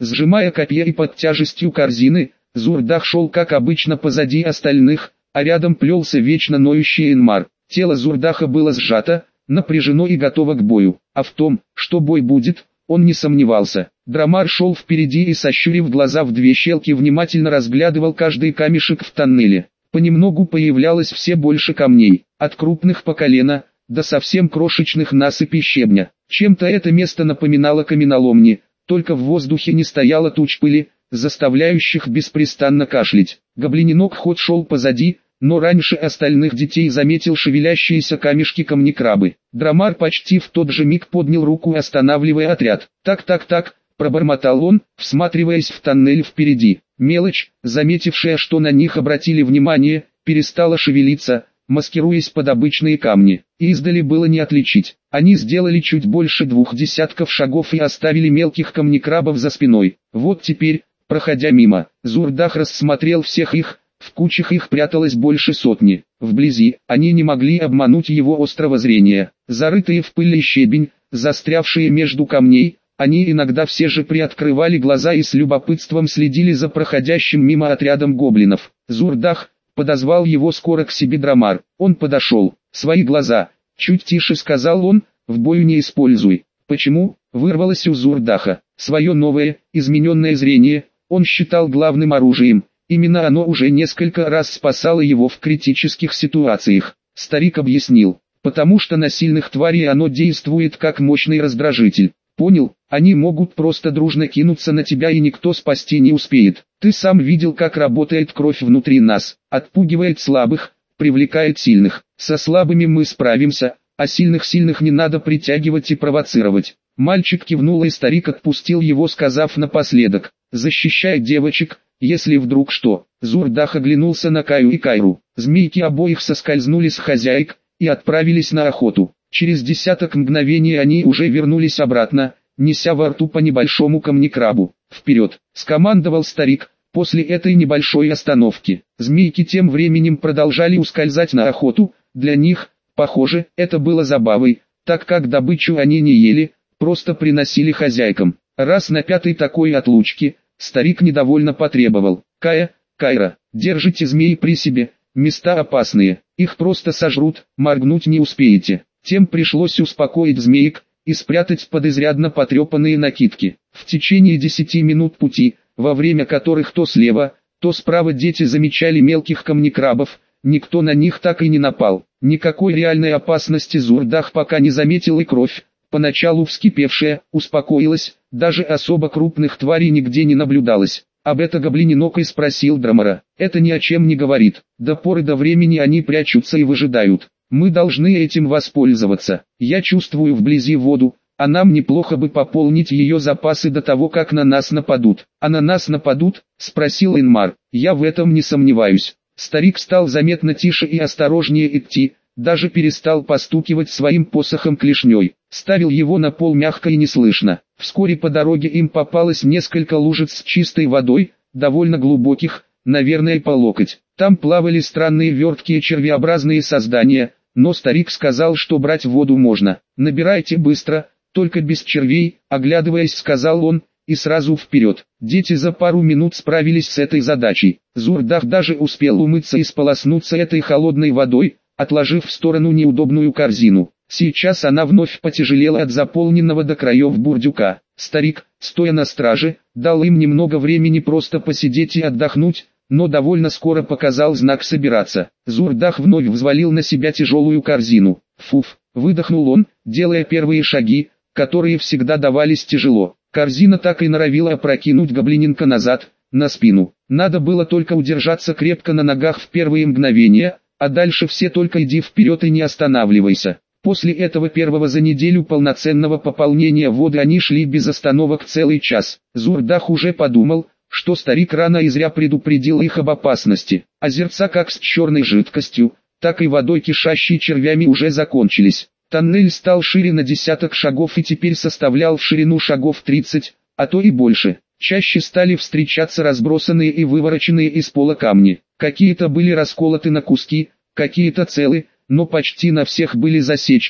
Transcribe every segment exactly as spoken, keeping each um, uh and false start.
Сжимая копье и под тяжестью корзины, Зурдах шел как обычно позади остальных, а рядом плелся вечно ноющий Энмар. Тело Зурдаха было сжато, напряжено и готово к бою, а в том, что бой будет, он не сомневался. Драмар шел впереди и, сощурив глаза в две щелки, внимательно разглядывал каждый камешек в тоннеле. Понемногу появлялось все больше камней, от крупных по колено, до совсем крошечных насыпей щебня. Чем-то это место напоминало каменоломни, только в воздухе не стояло туч пыли, заставляющих беспрестанно кашлять. Гоблининок хоть шел позади, но раньше остальных детей заметил шевелящиеся камешки камнекрабы. Драмар почти в тот же миг поднял руку, останавливая отряд. «Так-так-так», — пробормотал он, всматриваясь в тоннель впереди. Мелочь, заметившая, что на них обратили внимание, перестала шевелиться, маскируясь под обычные камни. Издали было не отличить. Они сделали чуть больше двух десятков шагов и оставили мелких камнекрабов за спиной. Вот теперь, проходя мимо, Зурдах рассмотрел всех их. В кучах их пряталось больше сотни. Вблизи, они не могли обмануть его острого зрения. Зарытые в пыль и щебень, застрявшие между камней, они иногда все же приоткрывали глаза и с любопытством следили за проходящим мимо отрядом гоблинов. Зурдах подозвал его скоро к себе Драмар. Он подошел. «Свои глаза», — чуть тише сказал он, — «в бою не используй». «Почему?» — вырвалось у Зурдаха. Свое новое, измененное зрение он считал главным оружием. Именно оно уже несколько раз спасало его в критических ситуациях. Старик объяснил, потому что на сильных тварей оно действует как мощный раздражитель. Понял, они могут просто дружно кинуться на тебя и никто спасти не успеет. Ты сам видел, как работает кровь внутри нас, отпугивает слабых, привлекает сильных. Со слабыми мы справимся, а сильных-сильных не надо притягивать и провоцировать. Мальчик кивнул и старик отпустил его, сказав напоследок, защищай девочек, если вдруг что. Зурдах оглянулся на Каю и Кайру. Змейки обоих соскользнули с хозяек и отправились на охоту. Через десяток мгновений они уже вернулись обратно, неся во рту по небольшому камнекрабу. «Вперед!» — скомандовал старик. После этой небольшой остановки, змейки тем временем продолжали ускользать на охоту. Для них, похоже, это было забавой, так как добычу они не ели, просто приносили хозяйкам. Раз на пятой такой отлучке, старик недовольно потребовал: «Кая, Кайра, держите змей при себе, места опасные, их просто сожрут, моргнуть не успеете». Тем пришлось успокоить змеек и спрятать под изрядно потрепанные накидки. В течение десяти минут пути, во время которых то слева, то справа дети замечали мелких камнекрабов, никто на них так и не напал. Никакой реальной опасности Зурдах пока не заметил, и кровь, поначалу вскипевшая, успокоилась, даже особо крупных тварей нигде не наблюдалось. Об это гоблининок и спросил Драмара. «Это ни о чем не говорит, до поры до времени они прячутся и выжидают. Мы должны этим воспользоваться. Я чувствую вблизи воду, а нам неплохо бы пополнить ее запасы до того, как на нас нападут». «А на нас нападут?» — спросил Энмар. «Я в этом не сомневаюсь». Старик стал заметно тише и осторожнее идти, даже перестал постукивать своим посохом клешней. Ставил его на пол мягко и неслышно. Вскоре по дороге им попалось несколько лужиц с чистой водой, довольно глубоких, наверное по локоть. Там плавали странные верткие червеобразные создания, но старик сказал, что брать воду можно. «Набирайте быстро, только без червей», — оглядываясь, сказал он, и сразу вперед. Дети за пару минут справились с этой задачей. Зурдах даже успел умыться и сполоснуться этой холодной водой, отложив в сторону неудобную корзину. Сейчас она вновь потяжелела от заполненного до краев бурдюка. Старик, стоя на страже, дал им немного времени просто посидеть и отдохнуть, но довольно скоро показал знак собираться. Зурдах вновь взвалил на себя тяжелую корзину. «Фуф», — выдохнул он, делая первые шаги, которые всегда давались тяжело. Корзина так и норовила опрокинуть гоблиненка назад, на спину. Надо было только удержаться крепко на ногах в первые мгновения, а дальше все только иди вперед и не останавливайся. После этого первого за неделю полноценного пополнения воды они шли без остановок целый час. Зурдах уже подумал, что старик рано и зря предупредил их об опасности. Озерца как с черной жидкостью, так и водой, кишащей червями, уже закончились. Тоннель стал шире на десяток шагов и теперь составлял в ширину шагов тридцать, а то и больше. Чаще стали встречаться разбросанные и вывороченные из пола камни. Какие-то были расколоты на куски, какие-то целы, но почти на всех были засечки,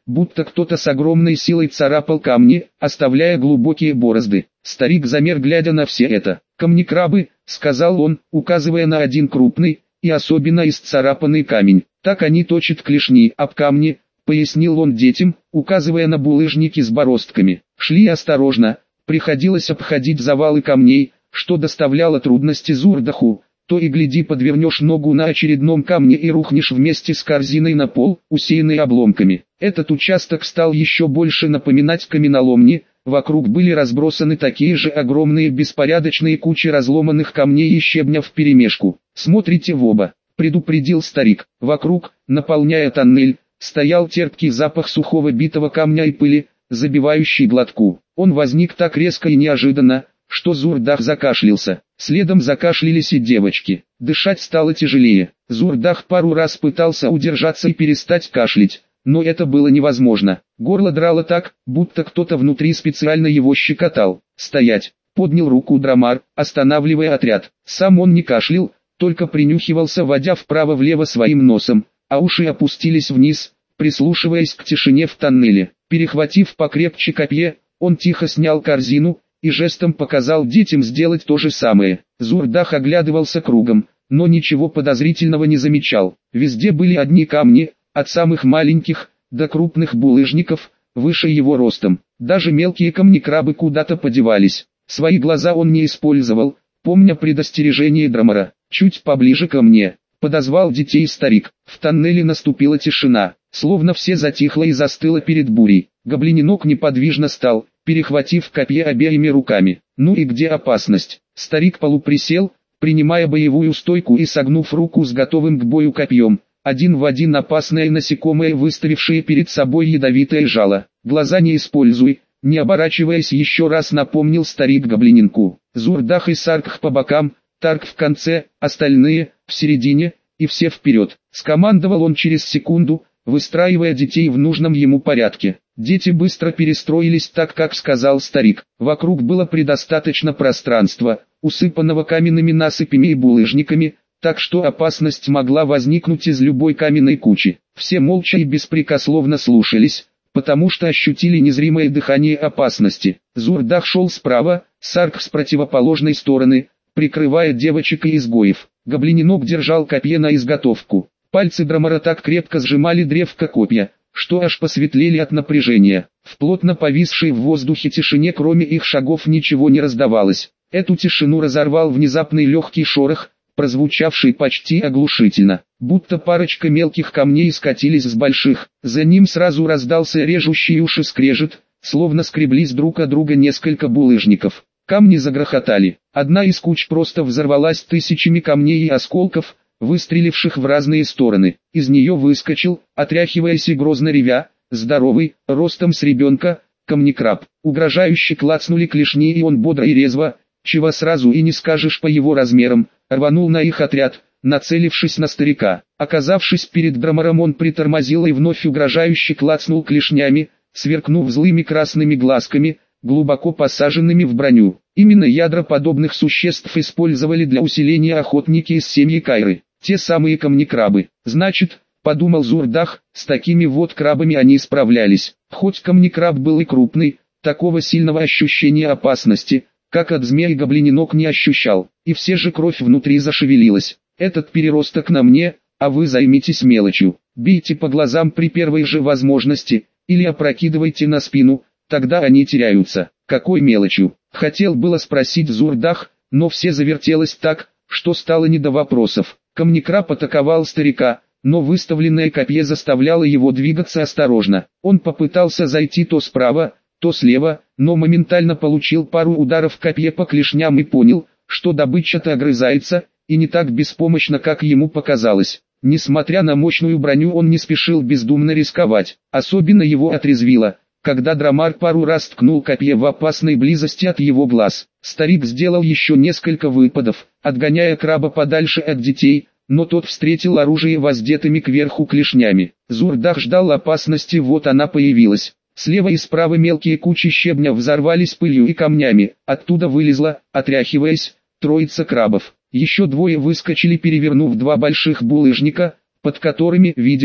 будто кто-то с огромной силой царапал камни, оставляя глубокие борозды. Старик замер, глядя на все это. «Камни-крабы», — сказал он, указывая на один крупный и особенно исцарапанный камень. «Так они точат клешни об камни», — пояснил он детям, указывая на булыжники с бороздками. Шли осторожно, приходилось обходить завалы камней, что доставляло трудности Зурдаху. То и гляди подвернешь ногу на очередном камне и рухнешь вместе с корзиной на пол, усеянный обломками. Этот участок стал еще больше напоминать каменоломни, вокруг были разбросаны такие же огромные беспорядочные кучи разломанных камней и щебня вперемешку. «Смотрите в оба», — предупредил старик. Вокруг, наполняя тоннель, стоял терпкий запах сухого битого камня и пыли, забивающий глотку. Он возник так резко и неожиданно, что Зурдах закашлялся. Следом закашлялись и девочки. Дышать стало тяжелее. Зурдах пару раз пытался удержаться и перестать кашлять, но это было невозможно. Горло драло так, будто кто-то внутри специально его щекотал. «Стоять!» — поднял руку Драмар, останавливая отряд. Сам он не кашлял, только принюхивался, водя вправо-влево своим носом, а уши опустились вниз, прислушиваясь к тишине в тоннеле. Перехватив покрепче копье, он тихо снял корзину и жестом показал детям сделать то же самое. Зурдах оглядывался кругом, но ничего подозрительного не замечал. Везде были одни камни, от самых маленьких до крупных булыжников, выше его ростом. Даже мелкие камни-крабы куда-то подевались. Свои глаза он не использовал, помня предостережение Драмара. «Чуть поближе ко мне», — подозвал детей старик. В тоннеле наступила тишина, словно все затихло и застыло перед бурей. Гоблиненок неподвижно стал, перехватив копье обеими руками. «Ну и где опасность?» Старик полуприсел, принимая боевую стойку и согнув руку с готовым к бою копьем. Один в один опасное насекомое, выставившее перед собой ядовитое жало. «Глаза не используй», — не оборачиваясь еще раз напомнил старик гоблиненку. Зурдах и Саркх по бокам, Тарк в конце, остальные в середине, и все вперед. Скомандовал он через секунду, выстраивая детей в нужном ему порядке. Дети быстро перестроились так, как сказал старик. Вокруг было предостаточно пространства, усыпанного каменными насыпями и булыжниками, так что опасность могла возникнуть из любой каменной кучи. Все молча и беспрекословно слушались, потому что ощутили незримое дыхание опасности. Зурдах шел справа, Саркх с противоположной стороны, прикрывая девочек и изгоев. Гоблиненок держал копье на изготовку. Пальцы Драмара так крепко сжимали древко копья, что аж посветлели от напряжения. В плотно повисшей в воздухе тишине кроме их шагов ничего не раздавалось. Эту тишину разорвал внезапный легкий шорох, прозвучавший почти оглушительно, будто парочка мелких камней скатились с больших. За ним сразу раздался режущий уши скрежет, словно скреблись друг о друга несколько булыжников. Камни загрохотали. Одна из куч просто взорвалась тысячами камней и осколков, выстреливших в разные стороны. Из нее выскочил, отряхиваясь и грозно ревя, здоровый, ростом с ребенка, камни-краб. Угрожающе клацнули клешни, и он бодро и резво, чего сразу и не скажешь по его размерам, рванул на их отряд, нацелившись на старика. Оказавшись перед Драмаром, он притормозил и вновь угрожающе клацнул клешнями, сверкнув злыми красными глазками, глубоко посаженными в броню. Именно ядра подобных существ использовали для усиления охотники из семьи Кайры. Те самые камни-крабы. Значит, подумал Зурдах, с такими вот крабами они справлялись. Хоть камни-краб был и крупный, такого сильного ощущения опасности, как от змеи гоблиненок не ощущал. И все же кровь внутри зашевелилась. Этот переросток на мне, а вы займитесь мелочью. Бейте по глазам при первой же возможности, или опрокидывайте на спину, тогда они теряются. Какой мелочью? Хотел было спросить Зурдах, но все завертелось так, что стало не до вопросов. Камни-краб атаковал старика, но выставленное копье заставляло его двигаться осторожно. Он попытался зайти то справа, то слева, но моментально получил пару ударов копье по клешням и понял, что добыча-то огрызается, и не так беспомощно, как ему показалось. Несмотря на мощную броню, он не спешил бездумно рисковать. Особенно его отрезвило, когда Драмар пару раз ткнул копье в опасной близости от его глаз. Старик сделал еще несколько выпадов, отгоняя краба подальше от детей, но тот встретил оружие воздетыми кверху клешнями. Зурдах ждал опасности, вот она появилась. Слева и справа мелкие кучи щебня взорвались пылью и камнями, оттуда вылезла, отряхиваясь, троица крабов. Еще двое выскочили, перевернув два больших булыжника, под которыми, видимо,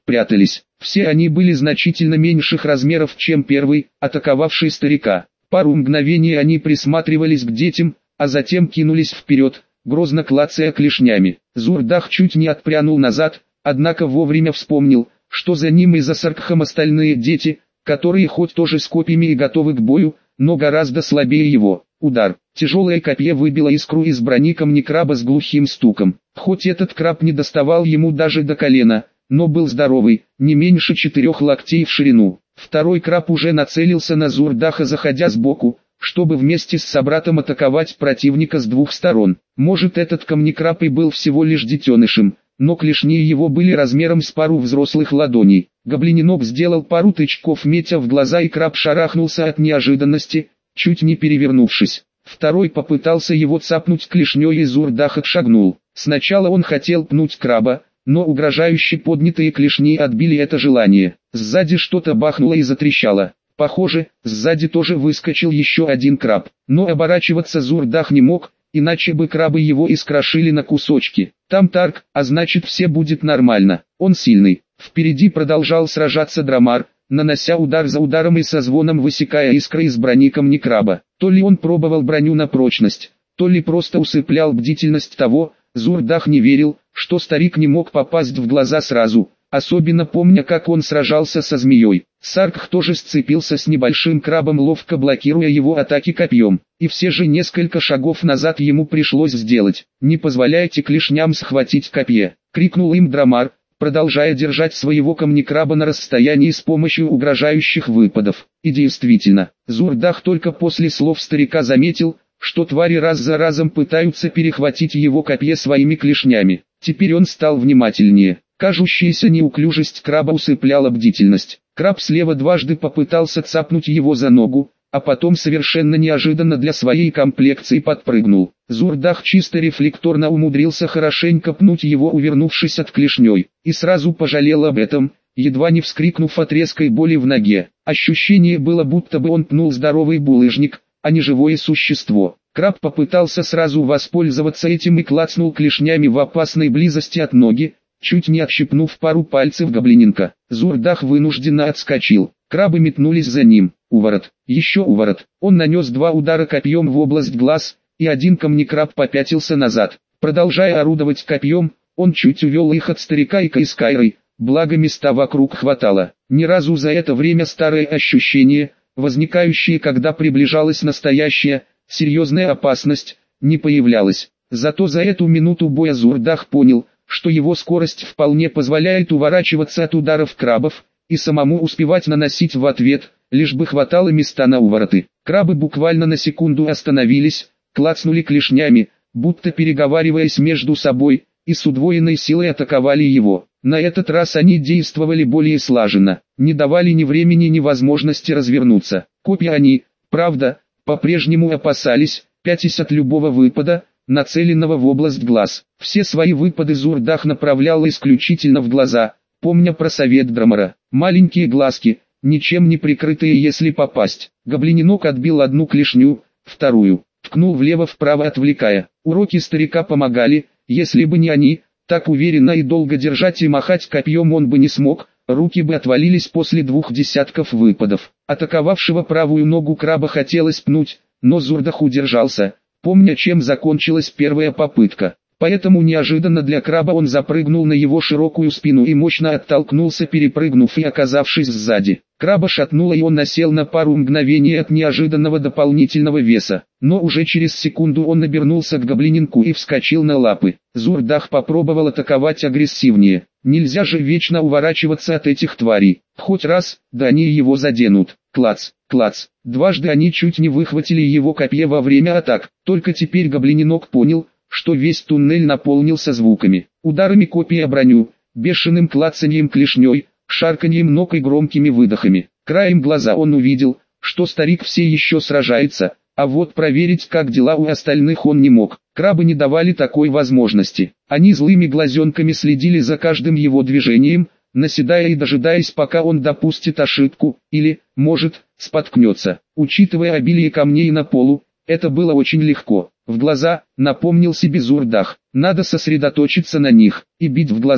прятались. Все они были значительно меньших размеров, чем первый, атаковавший старика. Пару мгновений они присматривались к детям, а затем кинулись вперед, грозно клацая клешнями. Зурдах чуть не отпрянул назад, однако вовремя вспомнил, что за ним и за Саркхом остальные дети, которые хоть тоже с копьями и готовы к бою, но гораздо слабее его. Удар. Тяжелое копье выбило искру из брони камнекраба с глухим стуком. Хоть этот краб не доставал ему даже до колена, но был здоровый, не меньше четырех локтей в ширину. Второй краб уже нацелился на Зурдаха, заходя сбоку, чтобы вместе с собратом атаковать противника с двух сторон. Может, этот камнекраб и был всего лишь детенышем, но клешни его были размером с пару взрослых ладоней. Гоблиненок сделал пару тычков, метя в глаза, и краб шарахнулся от неожиданности, чуть не перевернувшись. Второй попытался его цапнуть клешней, и Зурдах отшагнул. Сначала он хотел пнуть краба, но угрожающе поднятые клешни отбили это желание. Сзади что-то бахнуло и затрещало. Похоже, сзади тоже выскочил еще один краб. Но оборачиваться Зурдах не мог, иначе бы крабы его искрошили на кусочки. Там Тарк, а значит все будет нормально. Он сильный. Впереди продолжал сражаться Драмар, нанося удар за ударом и со звоном высекая искры из брони камнекраба. То ли он пробовал броню на прочность, то ли просто усыплял бдительность того. Зурдах не верил, что старик не мог попасть в глаза сразу, особенно помня, как он сражался со змеей. Саркх тоже сцепился с небольшим крабом, ловко блокируя его атаки копьем, и все же несколько шагов назад ему пришлось сделать. «Не позволяйте клешням схватить копье!» — крикнул им Драмар, продолжая держать своего камнекраба на расстоянии с помощью угрожающих выпадов. И действительно, Зурдах только после слов старика заметил, что твари раз за разом пытаются перехватить его копье своими клешнями. Теперь он стал внимательнее. Кажущаяся неуклюжесть краба усыпляла бдительность. Краб слева дважды попытался цапнуть его за ногу, а потом совершенно неожиданно для своей комплекции подпрыгнул. Зурдах чисто рефлекторно умудрился хорошенько пнуть его, увернувшись от клешней, и сразу пожалел об этом, едва не вскрикнув от резкой боли в ноге. Ощущение было, будто бы он пнул здоровый булыжник, а не живое существо. Краб попытался сразу воспользоваться этим и клацнул клешнями в опасной близости от ноги, чуть не отщипнув пару пальцев гоблиненка. Зурдах вынужденно отскочил. Крабы метнулись за ним. Уворот, еще уворот. Он нанес два удара копьем в область глаз, и один камнекраб попятился назад. Продолжая орудовать копьем, он чуть увел их от старика и Кайскайры, благо места вокруг хватало. Ни разу за это время старое ощущение, возникающее, когда приближалась настоящая, серьезная опасность, не появлялось. Зато за эту минуту боя Зурдах понял, что его скорость вполне позволяет уворачиваться от ударов крабов, и самому успевать наносить в ответ, лишь бы хватало места на увороты. Крабы буквально на секунду остановились, клацнули клешнями, будто переговариваясь между собой, и с удвоенной силой атаковали его. На этот раз они действовали более слаженно, не давали ни времени, ни возможности развернуться. Копья они, правда, по-прежнему опасались, пятясь от любого выпада, нацеленного в область глаз. Все свои выпады Зурдах направлял исключительно в глаза, помня про совет Драмара. Маленькие глазки, ничем не прикрытые, если попасть. Гоблиненок отбил одну клешню, вторую, ткнул влево-вправо, отвлекая. Уроки старика помогали, если бы не они, так уверенно и долго держать и махать копьем он бы не смог, руки бы отвалились после двух десятков выпадов. Атаковавшего правую ногу краба хотелось пнуть, но Зурдах удержался, помня, чем закончилась первая попытка. Поэтому неожиданно для краба он запрыгнул на его широкую спину и мощно оттолкнулся, перепрыгнув и оказавшись сзади. Краба шатнуло, и он насел на пару мгновений от неожиданного дополнительного веса. Но уже через секунду он обернулся к гоблиненку и вскочил на лапы. Зурдах попробовал атаковать агрессивнее. Нельзя же вечно уворачиваться от этих тварей. Хоть раз, да они его заденут. Клац, клац. Дважды они чуть не выхватили его копье во время атак. Только теперь гоблиненок понял, что весь туннель наполнился звуками, ударами копий о броню, бешеным клацаньем клешней, шарканьем ног и громкими выдохами. Краем глаза он увидел, что старик все еще сражается, а вот проверить, как дела у остальных, он не мог. Крабы не давали такой возможности. Они злыми глазенками следили за каждым его движением, наседая и дожидаясь, пока он допустит ошибку, или, может, споткнется. Учитывая обилие камней на полу, это было очень легко. В глаза, напомнил себе Зурдах, надо сосредоточиться на них, и бить в глаза.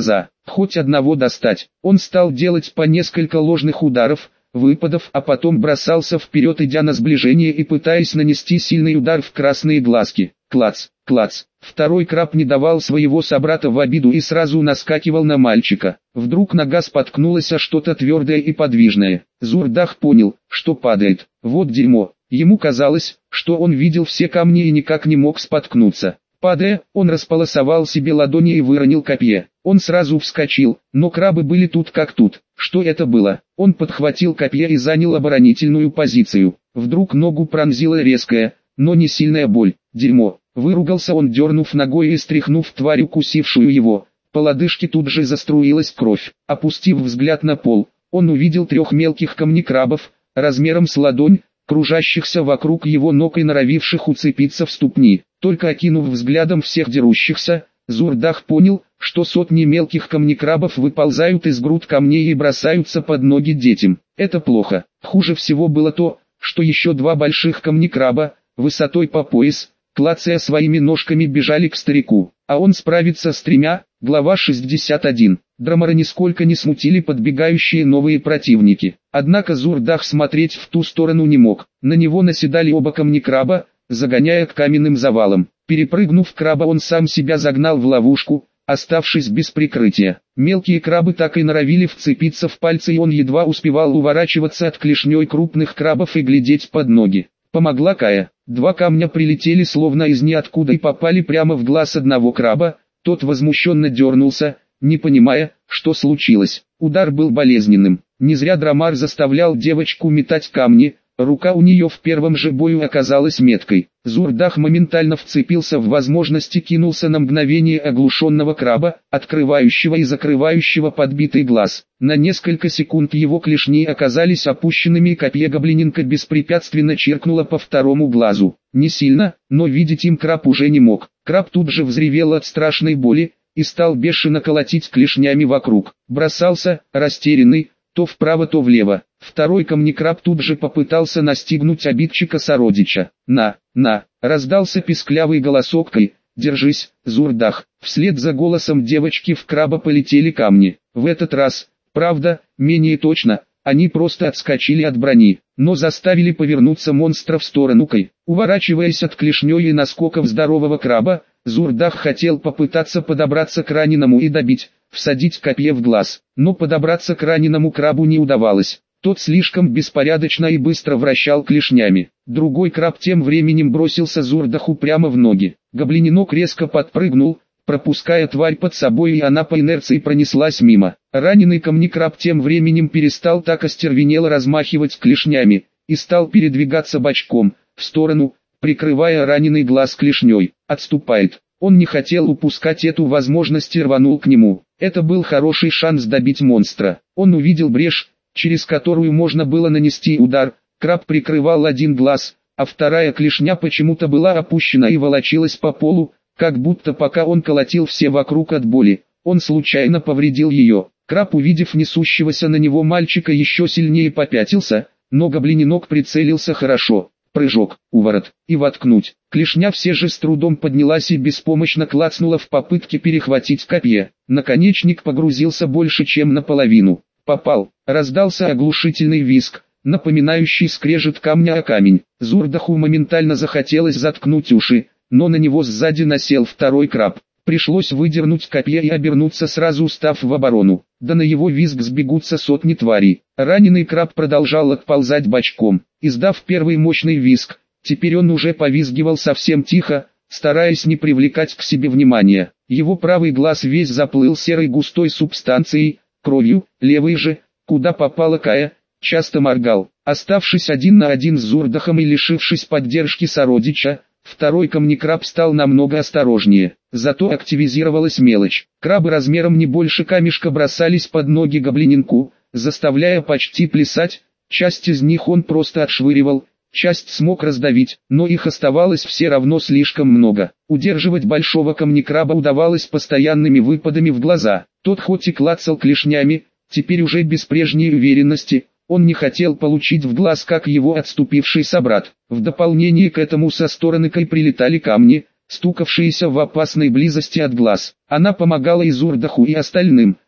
хоть одного достать. Он стал делать по несколько ложных ударов, выпадов, а потом бросался вперед, идя на сближение и пытаясь нанести сильный удар в красные глазки. Клац, клац. Второй краб не давал своего собрата в обиду и сразу наскакивал на мальчика. Вдруг нога споткнулась о что-то твердое и подвижное. Зурдах понял, что падает. Вот дерьмо. Ему казалось, что он видел все камни и никак не мог споткнуться. Падая, он располосовал себе ладони и выронил копье. Он сразу вскочил, но крабы были тут как тут. Что это было? Он подхватил копье и занял оборонительную позицию. Вдруг ногу пронзила резкая, но не сильная боль. Дерьмо. Выругался он, дернув ногой и стряхнув тварь, укусившую его. По лодыжке тут же заструилась кровь. Опустив взгляд на пол, он увидел трех мелких камнекрабов, размером с ладонь, кружащихся вокруг его ног и норовивших уцепиться в ступни. Только окинув взглядом всех дерущихся, Зурдах понял, что сотни мелких камнекрабов выползают из груд камней и бросаются под ноги детям. Это плохо. Хуже всего было то, что еще два больших камнекраба, высотой по пояс, клацая своими ножками, бежали к старику. А он справится с тремя. Глава шестьдесят один. Драмара нисколько не смутили подбегающие новые противники. Однако Зурдах смотреть в ту сторону не мог. На него наседали оба камнекраба, загоняя к каменным завалам. Перепрыгнув краба, он сам себя загнал в ловушку, оставшись без прикрытия. Мелкие крабы так и норовили вцепиться в пальцы, и он едва успевал уворачиваться от клешней крупных крабов и глядеть под ноги. Помогла Кая. Два камня прилетели словно из ниоткуда и попали прямо в глаз одного краба. Тот возмущенно дернулся, не понимая, что случилось. Удар был болезненным. Не зря Драмар заставлял девочку метать камни. Рука у нее в первом же бою оказалась меткой. Зурдах моментально вцепился в возможность и кинулся на мгновение оглушенного краба, открывающего и закрывающего подбитый глаз. На несколько секунд его клешни оказались опущенными, и копье гоблиненка беспрепятственно чиркнуло по второму глазу. Не сильно, но видеть им краб уже не мог. Краб тут же взревел от страшной боли и стал бешено колотить клешнями вокруг. Бросался, растерянный, то вправо, то влево. Второй камнекраб тут же попытался настигнуть обидчика-сородича. «На, на!» — раздался писклявый голосок Кай. «Держись, Зурдах!» Вслед за голосом девочки в краба полетели камни. В этот раз, правда, менее точно, они просто отскочили от брони, но заставили повернуться монстра в сторону Кай. Уворачиваясь от клешней и наскоков здорового краба, Зурдах хотел попытаться подобраться к раненому и добить, всадить копье в глаз, но подобраться к раненому крабу не удавалось. Тот слишком беспорядочно и быстро вращал клешнями. Другой краб тем временем бросился Зурдаху прямо в ноги. Гоблиненок резко подпрыгнул, пропуская тварь под собой, и она по инерции пронеслась мимо. Раненый камнекраб тем временем перестал так остервенело размахивать клешнями и стал передвигаться бочком, в сторону, прикрывая раненый глаз клешней. Отступает. Он не хотел упускать эту возможность и рванул к нему. Это был хороший шанс добить монстра. Он увидел брешь, через которую можно было нанести удар. Краб прикрывал один глаз, а вторая клешня почему-то была опущена и волочилась по полу, как будто пока он колотил все вокруг от боли, он случайно повредил ее. Краб, увидев несущегося на него мальчика, еще сильнее попятился, но гоблиненок прицелился хорошо. Прыжок, уворот, и воткнуть. Клешня все же с трудом поднялась и беспомощно клацнула в попытке перехватить копье. Наконечник погрузился больше чем наполовину. Попал. Раздался оглушительный визг, напоминающий скрежет камня о камень. Зурдаху моментально захотелось заткнуть уши, но на него сзади насел второй краб. Пришлось выдернуть копье и обернуться, сразу став в оборону. Да на его визг сбегутся сотни тварей. Раненый краб продолжал отползать бочком, издав первый мощный визг. Теперь он уже повизгивал совсем тихо, стараясь не привлекать к себе внимания. Его правый глаз весь заплыл серой густой субстанцией, кровью, левый же, куда попала Кая, часто моргал. Оставшись один на один с Зурдахом и лишившись поддержки сородича, второй камнекраб стал намного осторожнее. Зато активизировалась мелочь. Крабы размером не больше камешка бросались под ноги гоблиненку, заставляя почти плясать. Часть из них он просто отшвыривал, часть смог раздавить, но их оставалось все равно слишком много. Удерживать большого камнекраба удавалось постоянными выпадами в глаза. Тот хоть и клацал клешнями, теперь уже без прежней уверенности, он не хотел получить в глаз, как его отступивший собрат. В дополнение к этому со стороны Кай прилетали камни, стукавшиеся в опасной близости от глаз. Она помогала и Зурдаху, и остальным,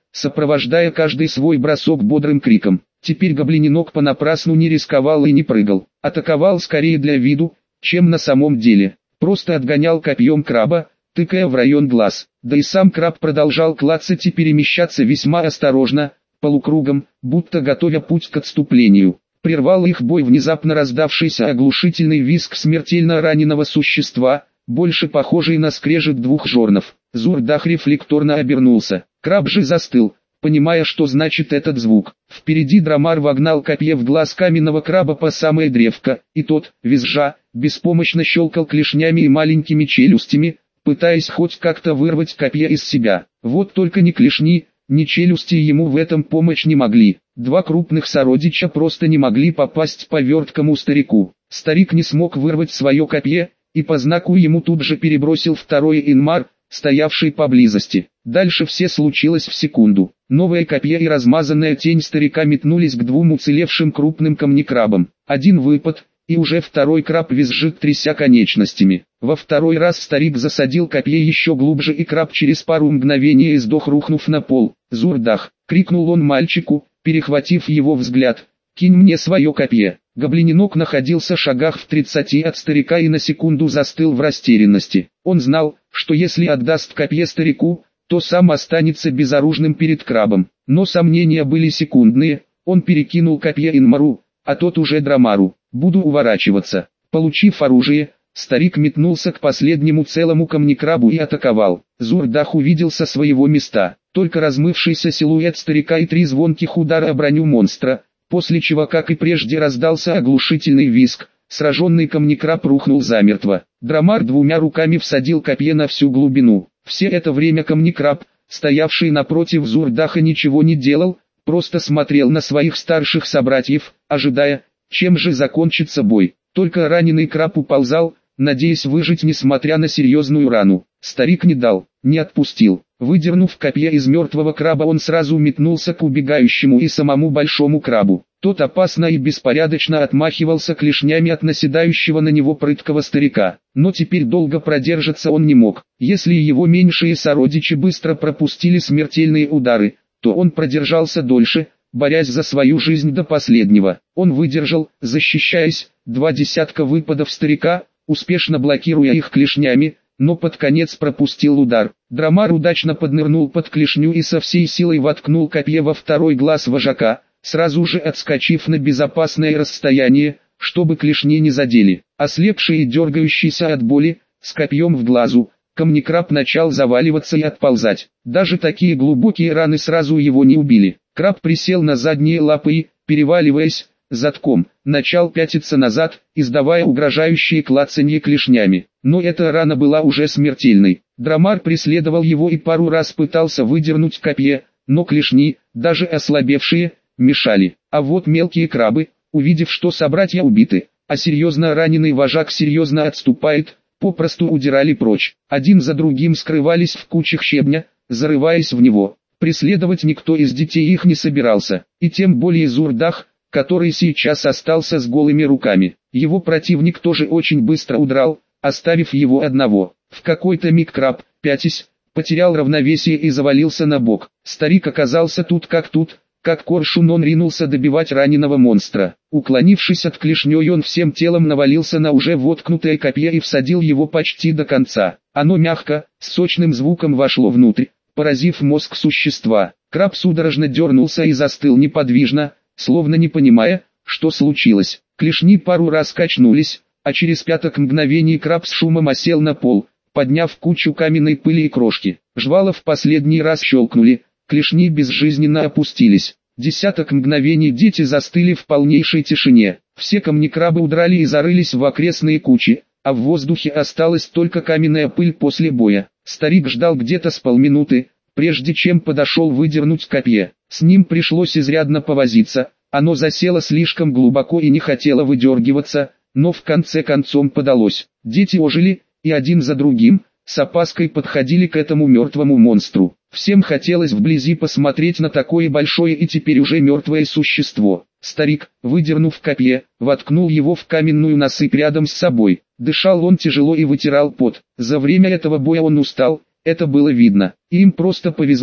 сопровождая каждый свой бросок бодрым криком. Теперь гоблиненок понапрасну не рисковал и не прыгал, атаковал скорее для виду, чем на самом деле. Просто отгонял копьем краба, тыкая в район глаз. Да и сам краб продолжал клацать и перемещаться весьма осторожно, полукругом, будто готовя путь к отступлению. Прервал их бой внезапно раздавшийся оглушительный визг смертельно раненого существа, больше похожий на скрежет двух жорнов. Зурдах рефлекторно обернулся. Краб же застыл, понимая, что значит этот звук. Впереди Драмар вогнал копье в глаз каменного краба по самое древко, и тот, визжа, беспомощно щелкал клешнями и маленькими челюстями, пытаясь хоть как-то вырвать копье из себя. Вот только ни клешни, ни челюсти ему в этом помочь не могли. Два крупных сородича просто не могли попасть по верткому старику. Старик не смог вырвать свое копье, и по знаку ему тут же перебросил второй инмар, стоявший поблизости. Дальше все случилось в секунду. Новое копье и размазанная тень старика метнулись к двум уцелевшим крупным камнекрабам. Один выпад, и уже второй краб визжит, тряся конечностями. Во второй раз старик засадил копье еще глубже, и краб через пару мгновений издох, рухнув на пол. «Зурдах!» — крикнул он мальчику, перехватив его взгляд. «Кинь мне свое копье!» Гоблиненок находился в шагах в тридцати от старика и на секунду застыл в растерянности. Он знал, что если отдаст копье старику, то сам останется безоружным перед крабом. Но сомнения были секундные. Он перекинул копье Инмару, а тот уже Драмару. «Буду уворачиваться». Получив оружие, старик метнулся к последнему целому камнекрабу и атаковал. Зурдах увидел со своего места только размывшийся силуэт старика и три звонких удара о броню монстра, после чего, как и прежде, раздался оглушительный визг. Сраженный камнекраб рухнул замертво. Драмар двумя руками всадил копье на всю глубину. Все это время камнекраб, стоявший напротив Зурдаха, ничего не делал, просто смотрел на своих старших собратьев, ожидая, чем же закончится бой. Только раненый краб уползал, надеясь выжить несмотря на серьезную рану. Старик не дал, не отпустил. Выдернув копье из мертвого краба, он сразу метнулся к убегающему и самому большому крабу. Тот опасно и беспорядочно отмахивался клешнями от наседающего на него прыткого старика. Но теперь долго продержаться он не мог. Если его меньшие сородичи быстро пропустили смертельные удары, то он продержался дольше, борясь за свою жизнь до последнего. Он выдержал, защищаясь, два десятка выпадов старика, успешно блокируя их клешнями, но под конец пропустил удар. Драмар удачно поднырнул под клешню и со всей силой воткнул копье во второй глаз вожака, сразу же отскочив на безопасное расстояние, чтобы клешни не задели. Ослепший и дергающийся от боли, с копьем в глазу, камнекраб начал заваливаться и отползать. Даже такие глубокие раны сразу его не убили. Краб присел на задние лапы и, переваливаясь задком, начал пятиться назад, издавая угрожающие клацанье клешнями. Но эта рана была уже смертельной. Драмар преследовал его и пару раз пытался выдернуть копье, но клешни, даже ослабевшие, мешали. А вот мелкие крабы, увидев, что собратья убиты, а серьезно раненый вожак серьезно отступает, попросту удирали прочь. Один за другим скрывались в кучах щебня, зарываясь в него. Преследовать никто из детей их не собирался, и тем более Зурдах, который сейчас остался с голыми руками. Его противник тоже очень быстро удрал, оставив его одного. В какой-то миг краб, пятясь, потерял равновесие и завалился на бок. Старик оказался тут как тут, как коршун он ринулся добивать раненого монстра. Уклонившись от клешней, он всем телом навалился на уже воткнутое копье и всадил его почти до конца. Оно мягко, с сочным звуком вошло внутрь, поразив мозг существа. Краб судорожно дернулся и застыл неподвижно, словно не понимая, что случилось. Клешни пару раз качнулись, а через пяток мгновений краб с шумом осел на пол, подняв кучу каменной пыли и крошки. Жвала в последний раз щелкнули, клешни безжизненно опустились. Десяток мгновений дети застыли в полнейшей тишине. Все камнекрабы удрали и зарылись в окрестные кучи, а в воздухе осталась только каменная пыль после боя. Старик ждал где-то с полминуты, прежде чем подошел выдернуть копье. С ним пришлось изрядно повозиться, оно засело слишком глубоко и не хотело выдергиваться, но в конце концов подалось. Дети ожили, и один за другим, с опаской подходили к этому мертвому монстру. Всем хотелось вблизи посмотреть на такое большое и теперь уже мертвое существо. Старик, выдернув копье, воткнул его в каменную насыпь рядом с собой. Дышал он тяжело и вытирал пот. За время этого боя он устал, это было видно. И им просто повезло,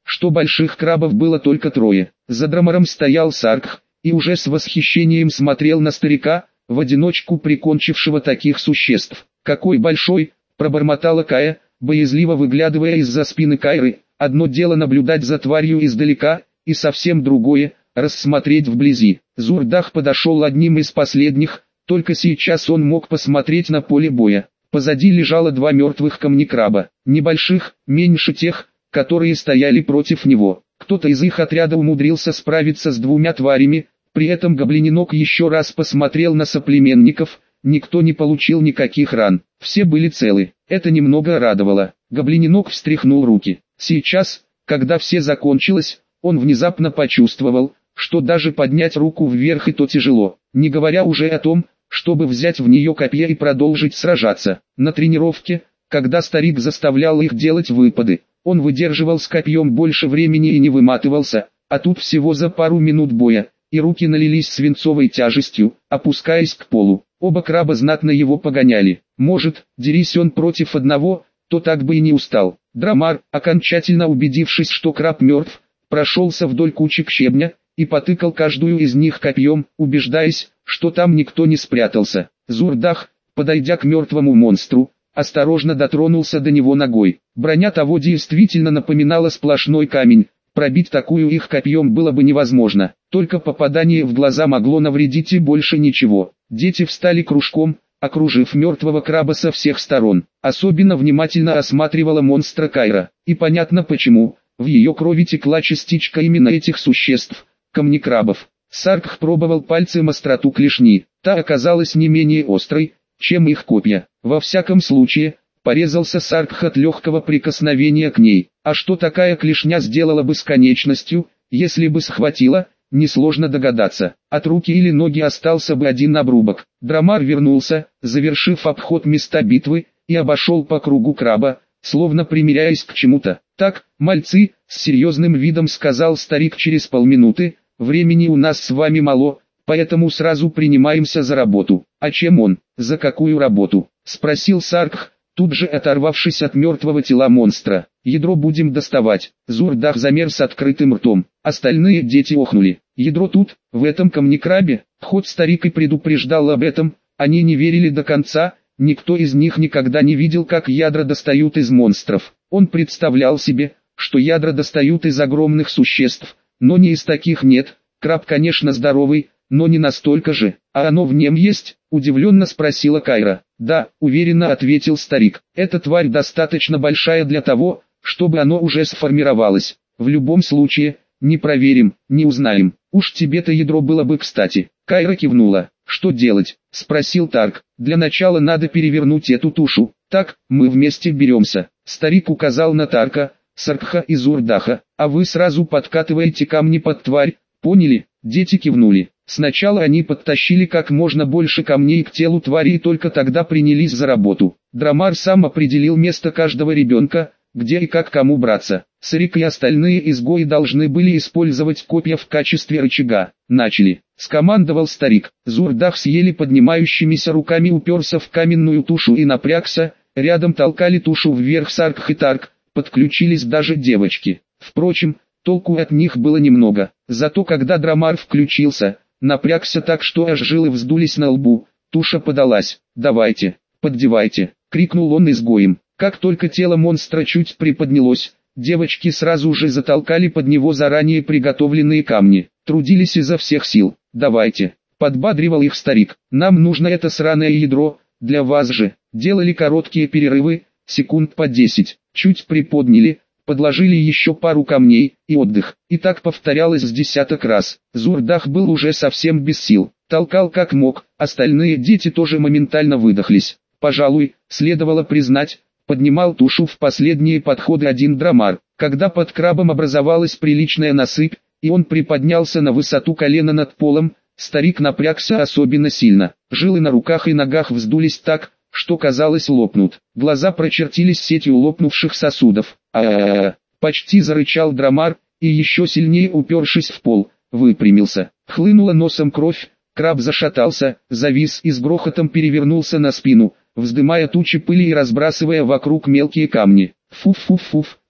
что больших крабов было только трое. За Драмаром стоял Саркх, и уже с восхищением смотрел на старика, в одиночку прикончившего таких существ. «Какой большой!» – пробормотала Кая, боязливо выглядывая из-за спины Кайры. Одно дело наблюдать за тварью издалека, и совсем другое – рассмотреть вблизи. Зурдах подошел одним из последних, только сейчас он мог посмотреть на поле боя. Позади лежало два мертвых камнекраба, небольших, меньше тех, которые стояли против него. Кто-то из их отряда умудрился справиться с двумя тварями, при этом гоблиненок еще раз посмотрел на соплеменников, никто не получил никаких ран, все были целы. Это немного радовало. Гоблиненок встряхнул руки. Сейчас, когда все закончилось, он внезапно почувствовал, что даже поднять руку вверх и то тяжело, не говоря уже о том, чтобы взять в нее копье и продолжить сражаться. На тренировке, когда старик заставлял их делать выпады, он выдерживал с копьем больше времени и не выматывался, а тут всего за пару минут боя, и руки налились свинцовой тяжестью, опускаясь к полу. Оба краба знатно его погоняли. Может, дерись он против одного, то так бы и не устал. Драмар, окончательно убедившись, что краб мертв, прошелся вдоль кучек щебня и потыкал каждую из них копьем, убеждаясь, что там никто не спрятался. Зурдах, подойдя к мертвому монстру, осторожно дотронулся до него ногой. Броня того действительно напоминала сплошной камень, пробить такую их копьем было бы невозможно, только попадание в глаза могло навредить и больше ничего. Дети встали кружком, окружив мертвого краба со всех сторон. Особенно внимательно осматривала монстра Кайра, и понятно почему, в ее крови текла частичка именно этих существ, камнекрабов. Саркх пробовал пальцем остроту клешни, та оказалась не менее острой, чем их копья. Во всяком случае, порезался Саркх от легкого прикосновения к ней. А что такая клешня сделала бы с конечностью, если бы схватила, несложно догадаться. От руки или ноги остался бы один обрубок. Драмар вернулся, завершив обход места битвы, и обошел по кругу краба, словно примиряясь к чему-то. «Так, мальцы», — с серьезным видом сказал старик через полминуты, — «времени у нас с вами мало, поэтому сразу принимаемся за работу». «А чем он? За какую работу?» — спросил Саркх, тут же оторвавшись от мертвого тела монстра. «Ядро будем доставать». Зурдах замер с открытым ртом. Остальные дети охнули. «Ядро тут, в этом камнекрабе?» Хоть старик и предупреждал об этом, они не верили до конца, никто из них никогда не видел, как ядра достают из монстров. Он представлял себе, что ядра достают из огромных существ, но не из таких нет. Краб, конечно, здоровый, но не настолько же. «А оно в нем есть?» – удивленно спросила Кайра. «Да», – уверенно ответил старик. «Эта тварь достаточно большая для того, чтобы оно уже сформировалось. В любом случае, не проверим, не узнаем. Уж тебе-то ядро было бы кстати». Кайра кивнула. «Что делать?» – спросил Тарк. «Для начала надо перевернуть эту тушу. Так, мы вместе беремся». Старик указал на Тарка, Саркха и Зурдаха. «А вы сразу подкатываете камни под тварь, поняли?» Дети кивнули. Сначала они подтащили как можно больше камней к телу твари и только тогда принялись за работу. Драмар сам определил место каждого ребенка, где и как кому браться. Сарик и остальные изгои должны были использовать копья в качестве рычага. «Начали», — скомандовал старик. Зурдах с еле поднимающимися руками уперся в каменную тушу и напрягся, рядом толкали тушу вверх Саркх и Тарк, подключились даже девочки. Впрочем, толку от них было немного, зато когда Драмар включился, напрягся так, что аж жилы вздулись на лбу, туша подалась. «Давайте, поддевайте», — крикнул он изгоем. Как только тело монстра чуть приподнялось, девочки сразу же затолкали под него заранее приготовленные камни, трудились изо всех сил. «Давайте», — подбадривал их старик, — «нам нужно это сраное ядро, для вас же». Делали короткие перерывы, секунд по десять, чуть приподняли, подложили еще пару камней, и отдых. И так повторялось с десяток раз. Зурдах был уже совсем без сил, толкал как мог, остальные дети тоже моментально выдохлись. Пожалуй, следовало признать, поднимал тушу в последние подходы один Драмар. Когда под крабом образовалась приличная насыпь, и он приподнялся на высоту колена над полом, старик напрягся особенно сильно. Жилы на руках и ногах вздулись так, что казалось лопнут. Глаза прочертились сетью лопнувших сосудов. А-а-а! Почти зарычал Драмар, и еще сильнее упершись в пол, выпрямился. Хлынула носом кровь, краб зашатался, завис и с грохотом перевернулся на спину, вздымая тучи пыли и разбрасывая вокруг мелкие камни. «Фуф-фуф-фуф»,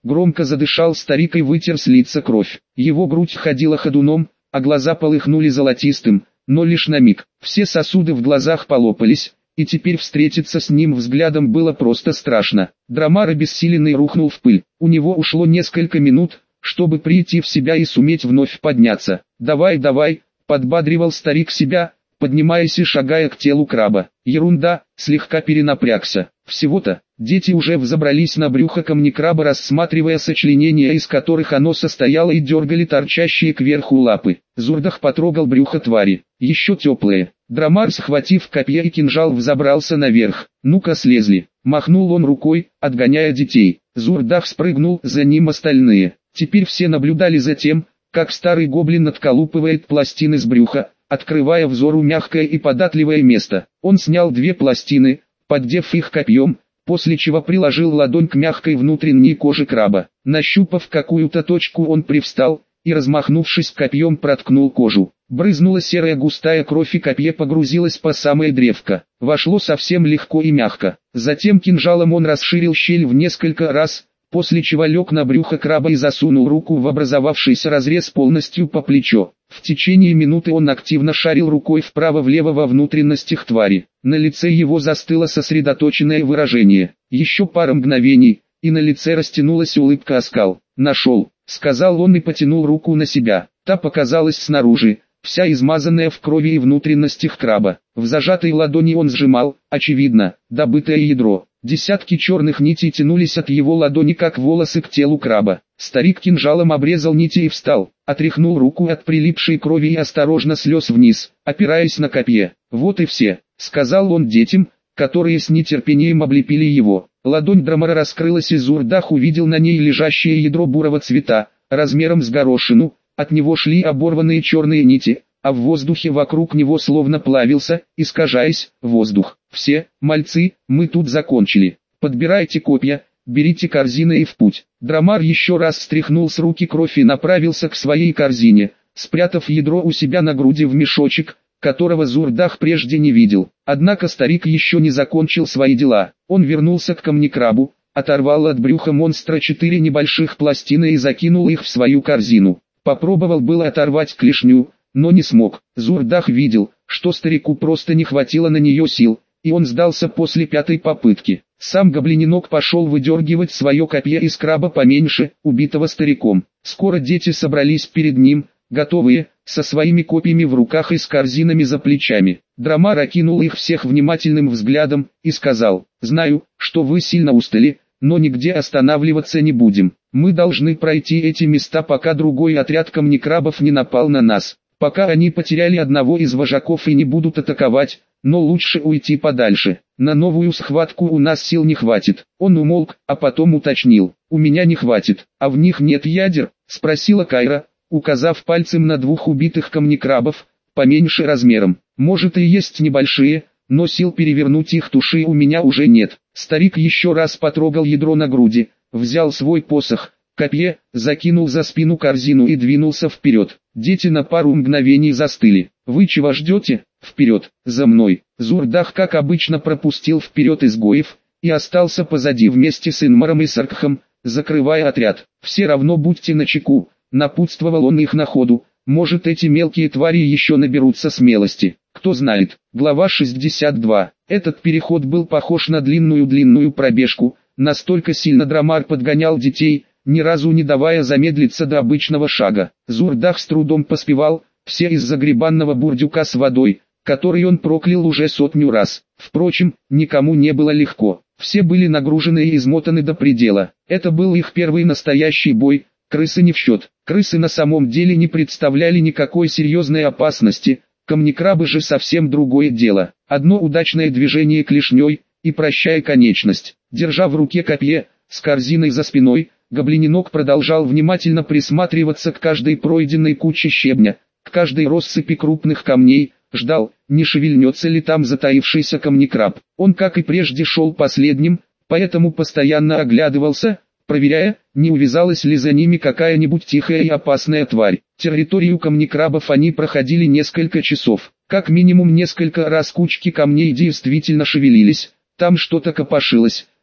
Громко задышал старик и вытер с лица кровь. Его грудь ходила ходуном, а глаза полыхнули золотистым, но лишь на миг. Все сосуды в глазах полопались, и теперь встретиться с ним взглядом было просто страшно. Драмар обессиленный рухнул в пыль. У него ушло несколько минут, чтобы прийти в себя и суметь вновь подняться. «Давай, давай», — подбадривал старик себя, поднимаясь и шагая к телу краба. «Ерунда», — слегка перенапрягся. «Всего-то». Дети уже взобрались на брюхо камнекраба, рассматривая сочленения, из которых оно состояло, и дергали торчащие кверху лапы. Зурдах потрогал брюхо твари. Еще теплое. Драмар, схватив копье и кинжал, взобрался наверх. «Ну-ка слезли». Махнул он рукой, отгоняя детей. Зурдах спрыгнул, за ним остальные. Теперь все наблюдали за тем, как старый гоблин отколупывает пластины с брюха, открывая взору мягкое и податливое место. Он снял две пластины, поддев их копьем, после чего приложил ладонь к мягкой внутренней коже краба. Нащупав какую-то точку, он привстал и, размахнувшись копьем, проткнул кожу. Брызнула серая густая кровь, и копье погрузилось по самое древко. Вошло совсем легко и мягко. Затем кинжалом он расширил щель в несколько раз, после чего лег на брюхо краба и засунул руку в образовавшийся разрез полностью по плечо. В течение минуты он активно шарил рукой вправо-влево во внутренностях твари. На лице его застыло сосредоточенное выражение. Еще пара мгновений, и на лице растянулась улыбка оскал. «Нашел», — сказал он и потянул руку на себя. Та показалась снаружи, вся измазанная в крови и внутренностях краба. В зажатой ладони он сжимал, очевидно, добытое ядро. Десятки черных нитей тянулись от его ладони, как волосы, к телу краба. Старик кинжалом обрезал нити и встал, отряхнул руку от прилипшей крови и осторожно слез вниз, опираясь на копье. «Вот и все», — сказал он детям, которые с нетерпением облепили его. Ладонь Драмара раскрылась, и Зурдах увидел на ней лежащее ядро бурого цвета, размером с горошину. От него шли оборванные черные нити, а в воздухе вокруг него словно плавился, искажаясь, воздух. «Все, мальцы, мы тут закончили. Подбирайте копья, берите корзины и в путь». Драмар еще раз стряхнул с руки кровь и направился к своей корзине, спрятав ядро у себя на груди в мешочек, которого Зурдах прежде не видел. Однако старик еще не закончил свои дела. Он вернулся к камнекрабу, оторвал от брюха монстра четыре небольших пластины и закинул их в свою корзину. Попробовал было оторвать клешню, но не смог. Зурдах видел, что старику просто не хватило на нее сил, и он сдался после пятой попытки. Сам гоблиненок пошел выдергивать свое копье из краба поменьше, убитого стариком. Скоро дети собрались перед ним, готовые, со своими копьями в руках и с корзинами за плечами. Драмар окинул их всех внимательным взглядом и сказал: «Знаю, что вы сильно устали, но нигде останавливаться не будем. Мы должны пройти эти места, пока другой отряд камнекрабов не напал на нас. Пока они потеряли одного из вожаков и не будут атаковать, но лучше уйти подальше. На новую схватку у нас сил не хватит». Он умолк, а потом уточнил: «У меня не хватит, а в них нет ядер?» — спросила Кайра, указав пальцем на двух убитых камнекрабов, поменьше размером. «Может и есть небольшие, но сил перевернуть их туши у меня уже нет». Старик еще раз потрогал ядро на груди, взял свой посох, копье, закинул за спину корзину и двинулся вперед. Дети на пару мгновений застыли. «Вы чего ждете? Вперед, за мной!» Зурдах, как обычно, пропустил вперед изгоев и остался позади вместе с Инмаром и Саркхом, закрывая отряд. «Все равно будьте начеку», — напутствовал он их на ходу. «Может, эти мелкие твари еще наберутся смелости. Кто знает». Глава шестьдесят два. Этот переход был похож на длинную-длинную пробежку. Настолько сильно Драмар подгонял детей, ни разу не давая замедлиться до обычного шага. Зурдах с трудом поспевал, все из-за грибанного бурдюка с водой, который он проклял уже сотню раз. Впрочем, никому не было легко. Все были нагружены и измотаны до предела. Это был их первый настоящий бой, крысы не в счет. Крысы на самом деле не представляли никакой серьезной опасности, камнекрабы же совсем другое дело. Одно удачное движение клешней, и прощай конечность. Держа в руке копье, с корзиной за спиной, гоблиненок продолжал внимательно присматриваться к каждой пройденной куче щебня, к каждой россыпи крупных камней, ждал, не шевельнется ли там затаившийся камнекраб. Он, как и прежде, шел последним, поэтому постоянно оглядывался, проверяя, не увязалась ли за ними какая-нибудь тихая и опасная тварь. Территорию камнекрабов они проходили несколько часов. Как минимум несколько раз кучки камней действительно шевелились, там что-то копошилось,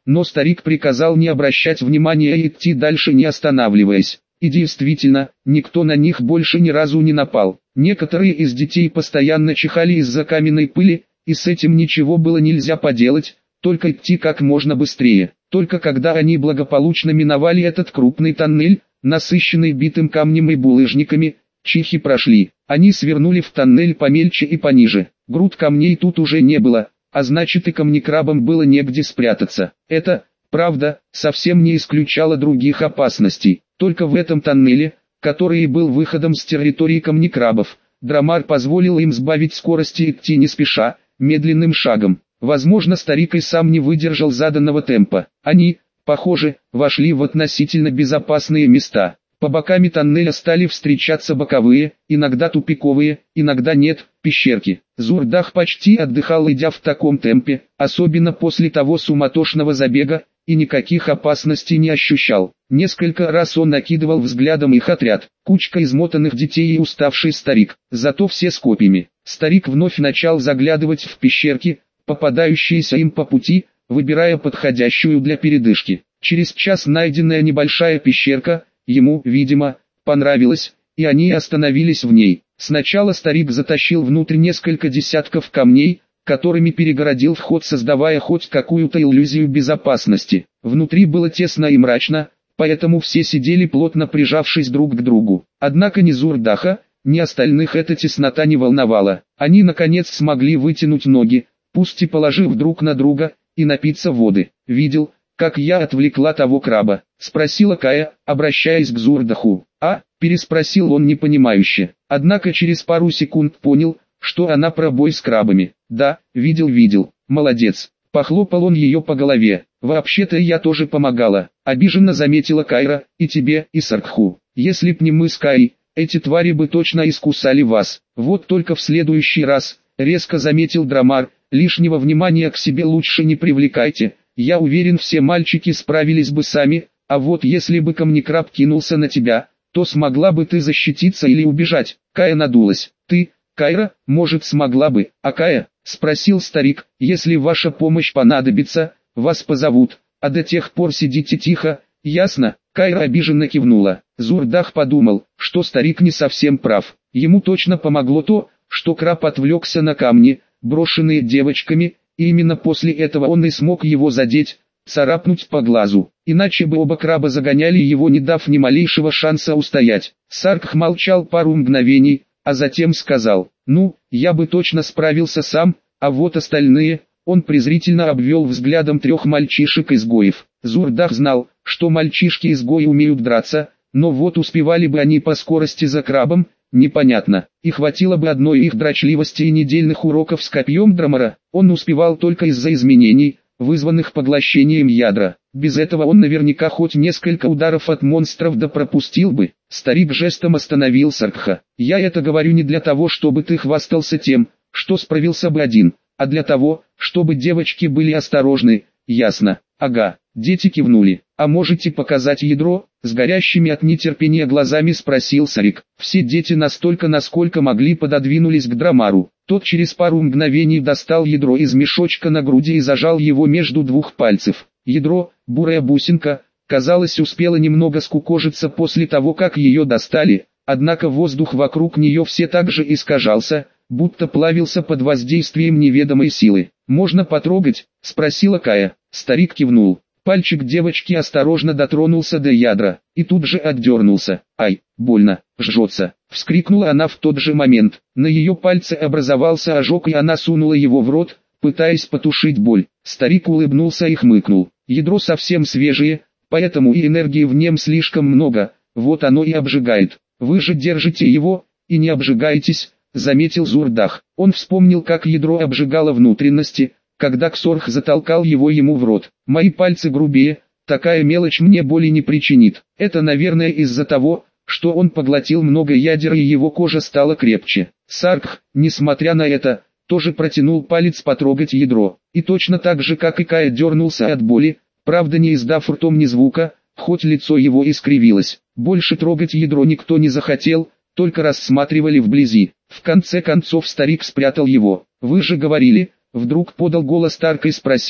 но старик приказал не обращать внимания и идти дальше, не останавливаясь. И действительно, никто на них больше ни разу не напал. Некоторые из детей постоянно чихали из-за каменной пыли, и с этим ничего было нельзя поделать, только идти как можно быстрее. Только когда они благополучно миновали этот крупный тоннель, насыщенный битым камнем и булыжниками, чихи прошли. Они свернули в тоннель помельче и пониже. Груд камней тут уже не было, а значит и камнекрабам было негде спрятаться. Это, правда, совсем не исключало других опасностей. Только в этом тоннеле, который и был выходом с территории камнекрабов, Драмар позволил им сбавить скорость и идти не спеша, медленным шагом. Возможно, старик и сам не выдержал заданного темпа. Они, похоже, вошли в относительно безопасные места. По бокам тоннеля стали встречаться боковые, иногда тупиковые, иногда нет, пещерки. Зурдах почти отдыхал, идя в таком темпе, особенно после того суматошного забега, и никаких опасностей не ощущал. Несколько раз он накидывал взглядом их отряд, кучка измотанных детей и уставший старик, зато все с копьями. Старик вновь начал заглядывать в пещерки, попадающиеся им по пути, выбирая подходящую для передышки. Через час найденная небольшая пещерка, ему, видимо, понравилась, и они остановились в ней. Сначала старик затащил внутрь несколько десятков камней, которыми перегородил вход, создавая хоть какую-то иллюзию безопасности. Внутри было тесно и мрачно, поэтому все сидели плотно прижавшись друг к другу. Однако ни Зурдаха, ни остальных эта теснота не волновала. Они наконец смогли вытянуть ноги, пусть и положив друг на друга, и напиться воды. «Видел, как я отвлекла того краба?» — спросила Кая, обращаясь к Зурдаху. «А?» — переспросил он непонимающе. Однако через пару секунд понял, что она про бой с крабами. «Да, видел, видел. Молодец». Похлопал он ее по голове. «Вообще-то я тоже помогала», — обиженно заметила Кайра, «и тебе, и Саркху. Если б не мы с Кай, эти твари бы точно искусали вас. Вот только в следующий раз», — резко заметил Драмар, «лишнего внимания к себе лучше не привлекайте. Я уверен, все мальчики справились бы сами, а вот если бы камнекраб кинулся на тебя, то смогла бы ты защититься или убежать». Кая надулась. «Ты, Кайра, может, смогла бы, а Кая?» — спросил старик. «Если ваша помощь понадобится, вас позовут, а до тех пор сидите тихо, ясно?» Кайра обиженно кивнула. Зурдах подумал, что старик не совсем прав. Ему точно помогло то, что краб отвлекся на камни, брошенные девочками, и именно после этого он и смог его задеть, царапнуть по глазу. Иначе бы оба краба загоняли его, не дав ни малейшего шанса устоять. Саркх молчал пару мгновений, а затем сказал: «Ну, я бы точно справился сам, а вот остальные...» Он презрительно обвел взглядом трех мальчишек-изгоев. Зурдах знал, что мальчишки-изгои умеют драться, но вот успевали бы они по скорости за крабом, непонятно. И хватило бы одной их дрочливости и недельных уроков с копьем Драмара. Он успевал только из-за изменений, вызванных поглощением ядра. Без этого он наверняка хоть несколько ударов от монстров да пропустил бы. Старик жестом остановил Саркха. «Я это говорю не для того, чтобы ты хвастался тем, что справился бы один, а для того, чтобы девочки были осторожны, ясно?» «Ага». Дети кивнули. «А можете показать ядро?» — с горящими от нетерпения глазами спросил Сарик. Все дети настолько, насколько могли, пододвинулись к Драмару. Тот через пару мгновений достал ядро из мешочка на груди и зажал его между двух пальцев. Ядро, бурая бусинка, казалось, успела немного скукожиться после того, как ее достали, однако воздух вокруг нее все так же искажался, будто плавился под воздействием неведомой силы. «Можно потрогать?» — спросила Кая. Старик кивнул. Пальчик девочки осторожно дотронулся до ядра, и тут же отдернулся. «Ай, больно, жжется!» — вскрикнула она в тот же момент. На ее пальце образовался ожог, и она сунула его в рот, пытаясь потушить боль. Старик улыбнулся и хмыкнул. «Ядро совсем свежее, поэтому и энергии в нем слишком много, вот оно и обжигает. Вы же держите его, и не обжигаетесь», — заметил Зурдах. Он вспомнил, как ядро обжигало внутренности, когда Ксорх затолкал его ему в рот. «Мои пальцы грубее, такая мелочь мне боли не причинит. Это, наверное, из-за того, что он поглотил много ядер и его кожа стала крепче». Саркх, несмотря на это, тоже протянул палец потрогать ядро, и точно так же, как и Кая, дернулся от боли, правда не издав ртом ни звука, хоть лицо его искривилось. Больше трогать ядро никто не захотел, только рассматривали вблизи. В конце концов старик спрятал его. «Вы же говорили...» Вдруг подал голос Тарк и спросил,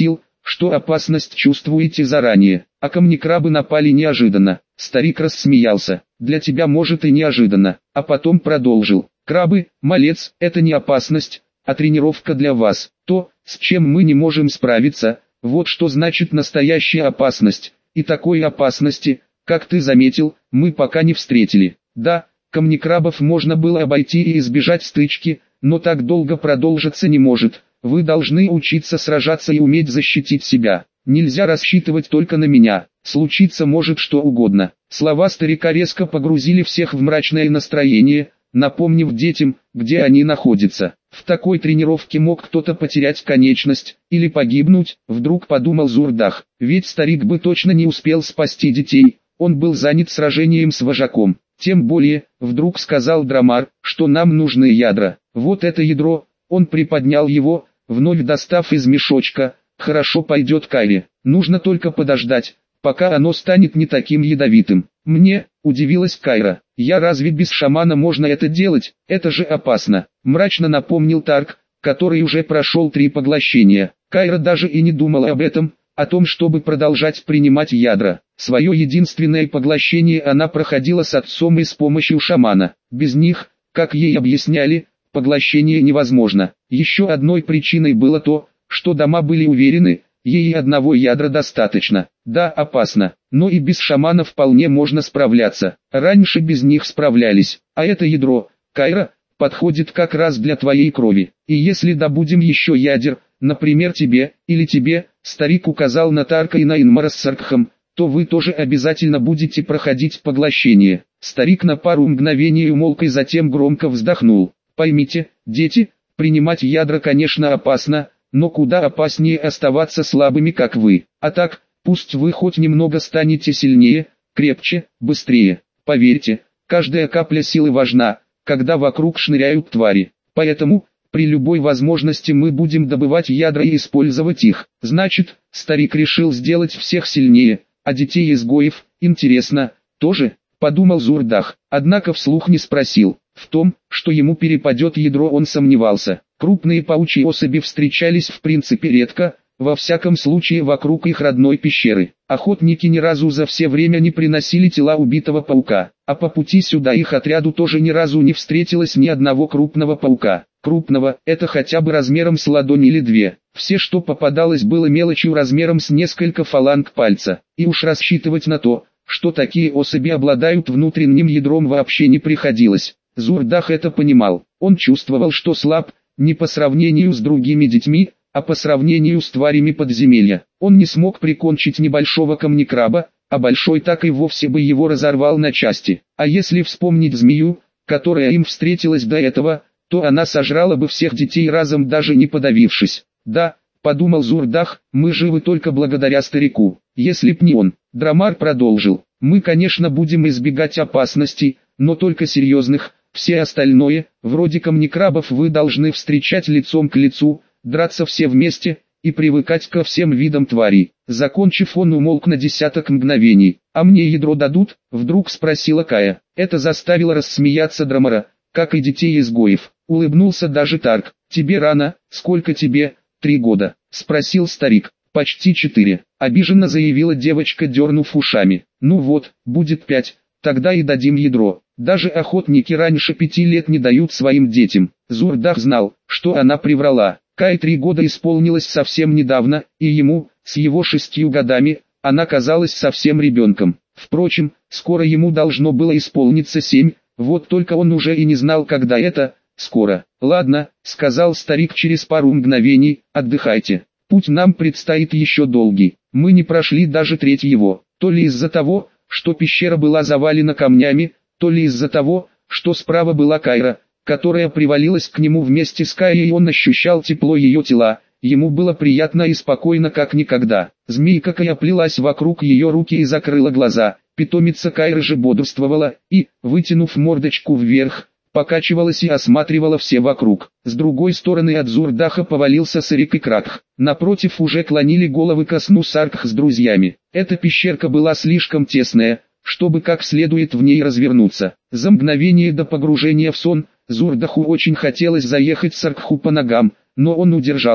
что опасность чувствуете заранее, а камнекрабы напали неожиданно. Старик рассмеялся. Для тебя может и неожиданно, а потом продолжил. Крабы, малец, это не опасность, а тренировка для вас. То, с чем мы не можем справиться, вот что значит настоящая опасность. И такой опасности, как ты заметил, мы пока не встретили. Да, камнекрабов можно было обойти и избежать стычки, но так долго продолжиться не может. Вы должны учиться сражаться и уметь защитить себя. Нельзя рассчитывать только на меня, случиться может что угодно. Слова старика резко погрузили всех в мрачное настроение, напомнив детям, где они находятся. В такой тренировке мог кто-то потерять конечность, или погибнуть, вдруг подумал Зурдах. Ведь старик бы точно не успел спасти детей, он был занят сражением с вожаком. Тем более, вдруг сказал Драмар, что нам нужны ядра. Вот это ядро, он приподнял его, вновь достав из мешочка. Хорошо пойдет Кайре, нужно только подождать, пока оно станет не таким ядовитым. Мне, удивилась Кайра, я разве без шамана можно это делать, это же опасно, мрачно напомнил Тарк, который уже прошел три поглощения. Кайра даже и не думала об этом, о том, чтобы продолжать принимать ядра. Свое единственное поглощение она проходила с отцом и с помощью шамана. Без них, как ей объясняли, поглощение невозможно. Еще одной причиной было то, что дома были уверены, ей одного ядра достаточно. Да, опасно, но и без шамана вполне можно справляться. Раньше без них справлялись, а это ядро, Кайра, подходит как раз для твоей крови. И если добудем еще ядер, например тебе, или тебе, старик указал на Тарка и на Инмара с Саркхом, то вы тоже обязательно будете проходить поглощение. Старик на пару мгновений умолк и затем громко вздохнул. Поймите, дети, принимать ядра конечно опасно, но куда опаснее оставаться слабыми как вы. А так, пусть вы хоть немного станете сильнее, крепче, быстрее. Поверьте, каждая капля силы важна, когда вокруг шныряют твари. Поэтому, при любой возможности мы будем добывать ядра и использовать их. Значит, старик решил сделать всех сильнее, а детей-изгоев, интересно, тоже, подумал Зурдах, однако вслух не спросил. В том, что ему перепадет ядро, он сомневался. Крупные паучьи особи встречались в принципе редко, во всяком случае вокруг их родной пещеры. Охотники ни разу за все время не приносили тела убитого паука, а по пути сюда их отряду тоже ни разу не встретилось ни одного крупного паука. Крупного, это хотя бы размером с ладонь или две. Все, что попадалось, было мелочью размером с несколько фаланг пальца. И уж рассчитывать на то, что такие особи обладают внутренним ядром, вообще не приходилось. Зурдах это понимал. Он чувствовал, что слаб, не по сравнению с другими детьми, а по сравнению с тварями подземелья. Он не смог прикончить небольшого камнекраба, а большой так и вовсе бы его разорвал на части. А если вспомнить змею, которая им встретилась до этого, то она сожрала бы всех детей разом, даже не подавившись. Да, подумал Зурдах, мы живы только благодаря старику. Если б не он. Драмар продолжил. Мы, конечно, будем избегать опасностей, но только серьезных. Все остальное, вроде камнекрабов, вы должны встречать лицом к лицу, драться все вместе и привыкать ко всем видам тварей. Закончив, он умолк на десяток мгновений. «А мне ядро дадут?» — вдруг спросила Кая. Это заставило рассмеяться Драмара, как и детей-изгоев. Улыбнулся даже Тарк. «Тебе рано, сколько тебе?» «Три года», — спросил старик. «Почти четыре», — обиженно заявила девочка, дернув ушами. «Ну вот, будет пять, тогда и дадим ядро». Даже охотники раньше пяти лет не дают своим детям. Зурдах знал, что она приврала. Кай три года исполнилось совсем недавно, и ему, с его шестью годами, она казалась совсем ребенком. Впрочем, скоро ему должно было исполниться семь, вот только он уже и не знал, когда это, скоро. «Ладно», — сказал старик через пару мгновений, — «отдыхайте. Путь нам предстоит еще долгий. Мы не прошли даже треть его, то ли из-за того, что пещера была завалена камнями, то ли из-за того, что справа была Кайра, которая привалилась к нему вместе с Кайей, и он ощущал тепло ее тела. Ему было приятно и спокойно как никогда. Змейка Кая плелась вокруг ее руки и закрыла глаза. Питомица Кайры же бодрствовала и, вытянув мордочку вверх, покачивалась и осматривала все вокруг. С другой стороны от Зурдаха повалился Сарик и Кракх. Напротив уже клонили головы ко сну Саркх с друзьями. Эта пещерка была слишком тесная, чтобы как следует в ней развернуться. За мгновение до погружения в сон, Зурдаху очень хотелось заехать Саркху по ногам, но он удержался,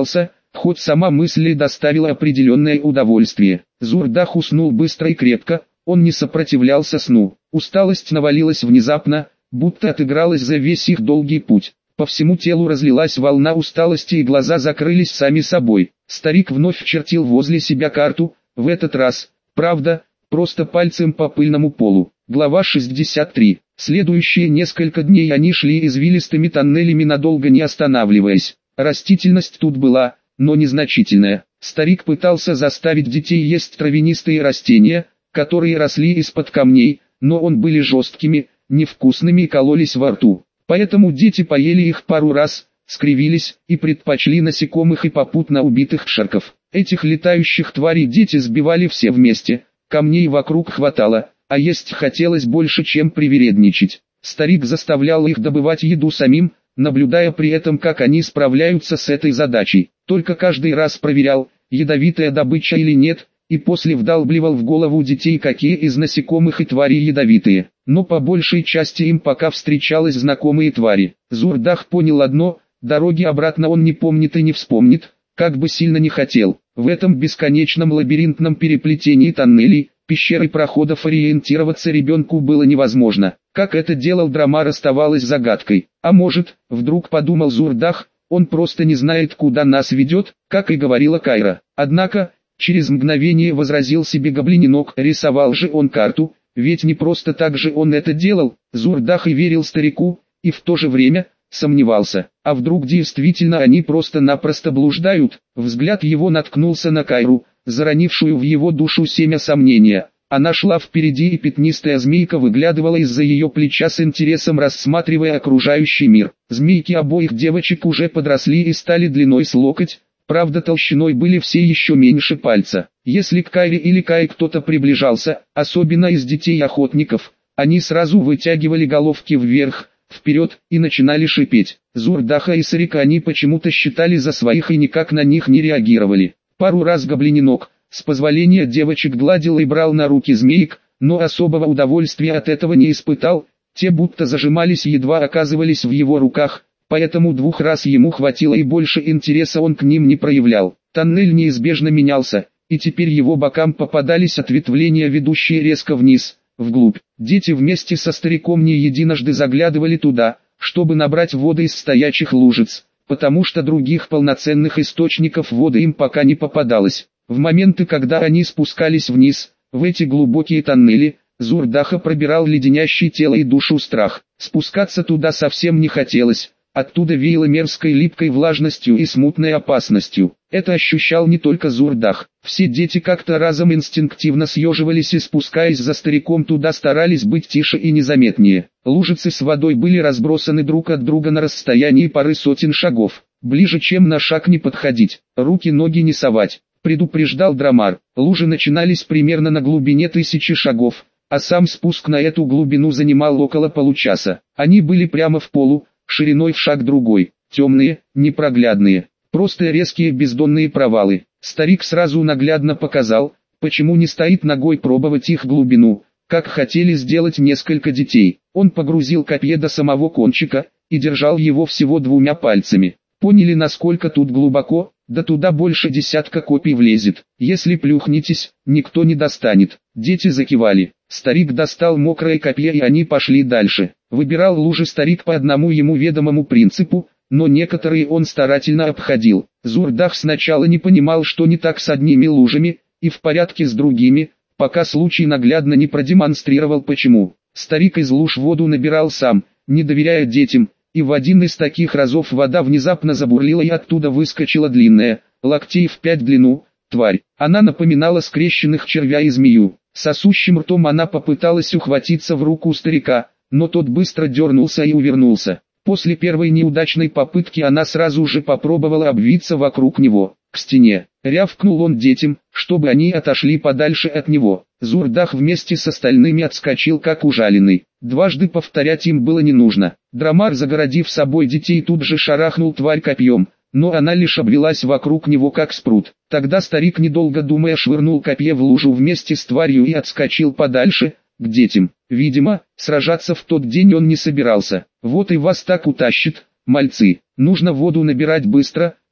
хоть сама мысль доставила определенное удовольствие. Зурдах уснул быстро и крепко, он не сопротивлялся сну. Усталость навалилась внезапно, будто отыгралась за весь их долгий путь. По всему телу разлилась волна усталости и глаза закрылись сами собой. Старик вновь чертил возле себя карту, в этот раз, правда, просто пальцем по пыльному полу. Глава шестьдесят три. Следующие несколько дней они шли извилистыми тоннелями, надолго не останавливаясь. Растительность тут была, но незначительная. Старик пытался заставить детей есть травянистые растения, которые росли из-под камней, но он были жесткими, невкусными и кололись во рту. Поэтому дети поели их пару раз, скривились и предпочли насекомых и попутно убитых шарков. Этих летающих тварей дети сбивали все вместе, камней вокруг хватало, а есть хотелось больше, чем привередничать. Старик заставлял их добывать еду самим, наблюдая при этом, как они справляются с этой задачей. Только каждый раз проверял, ядовитая добыча или нет, и после вдалбливал в голову детей, какие из насекомых и тварей ядовитые. Но по большей части им пока встречались знакомые твари. Зурдах понял одно: дороги обратно он не помнит и не вспомнит, как бы сильно не хотел. В этом бесконечном лабиринтном переплетении тоннелей, пещер и проходов ориентироваться ребенку было невозможно. Как это делал Драмар, оставалось загадкой. А может, вдруг подумал Зурдах, он просто не знает, куда нас ведет, как и говорила Кайра. Однако, через мгновение возразил себе гоблиненок: рисовал же он карту, ведь не просто так же он это делал. Зурдах и верил старику, и в то же время сомневался, а вдруг действительно они просто-напросто блуждают. Взгляд его наткнулся на Кайру, заронившую в его душу семя сомнения. Она шла впереди, и пятнистая змейка выглядывала из-за ее плеча с интересом, рассматривая окружающий мир. Змейки обоих девочек уже подросли и стали длиной с локоть, правда толщиной были все еще меньше пальца. Если к Кайре или Кае кто-то приближался, особенно из детей-охотников, они сразу вытягивали головки вверх, вперед, и начинали шипеть. Зурдаха и Сарика они почему-то считали за своих и никак на них не реагировали. Пару раз гоблиненок, с позволения девочек, гладил и брал на руки змеек, но особого удовольствия от этого не испытал, те будто зажимались и едва оказывались в его руках, поэтому двух раз ему хватило и больше интереса он к ним не проявлял. Тоннель неизбежно менялся, и теперь его бокам попадались ответвления, ведущие резко вниз, вглубь. Дети вместе со стариком не единожды заглядывали туда, чтобы набрать воды из стоячих лужиц, потому что других полноценных источников воды им пока не попадалось. В моменты, когда они спускались вниз, в эти глубокие тоннели, Зурдаха пробирал леденящий тело и душу страх. Спускаться туда совсем не хотелось, оттуда веяло мерзкой липкой влажностью и смутной опасностью. Это ощущал не только Зурдах. Все дети как-то разом инстинктивно съеживались и, спускаясь за стариком туда, старались быть тише и незаметнее. Лужицы с водой были разбросаны друг от друга на расстоянии пары сотен шагов. Ближе чем на шаг не подходить, руки-ноги не совать, предупреждал Драмар. Лужи начинались примерно на глубине тысячи шагов, а сам спуск на эту глубину занимал около получаса. Они были прямо в полу, шириной в шаг другой, темные, непроглядные, просто резкие бездонные провалы. Старик сразу наглядно показал, почему не стоит ногой пробовать их глубину, как хотели сделать несколько детей. Он погрузил копье до самого кончика и держал его всего двумя пальцами. Поняли, насколько тут глубоко? Да туда больше десятка копий влезет. Если плюхнетесь, никто не достанет. Дети закивали. Старик достал мокрое копье, и они пошли дальше. Выбирал лужи старик по одному ему ведомому принципу, но некоторые он старательно обходил. Зурдах сначала не понимал, что не так с одними лужами, и в порядке с другими, пока случай наглядно не продемонстрировал почему. Старик из луж воду набирал сам, не доверяя детям, и в один из таких разов вода внезапно забурлила, и оттуда выскочила длинная, локтей в пять длину, тварь. Она напоминала скрещенных червя и змею. Сосущим ртом она попыталась ухватиться в руку старика, но тот быстро дернулся и увернулся. После первой неудачной попытки она сразу же попробовала обвиться вокруг него, к стене. Рявкнул он детям, чтобы они отошли подальше от него. Зурдах вместе с остальными отскочил как ужаленный. Дважды повторять им было не нужно. Драмар, загородив собой детей, тут же шарахнул тварь копьем, но она лишь обвелась вокруг него как спрут. Тогда старик, недолго думая, швырнул копье в лужу вместе с тварью и отскочил подальше, к детям. Видимо, сражаться в тот день он не собирался. Вот и вас так утащит, мальцы. Нужно воду набирать быстро,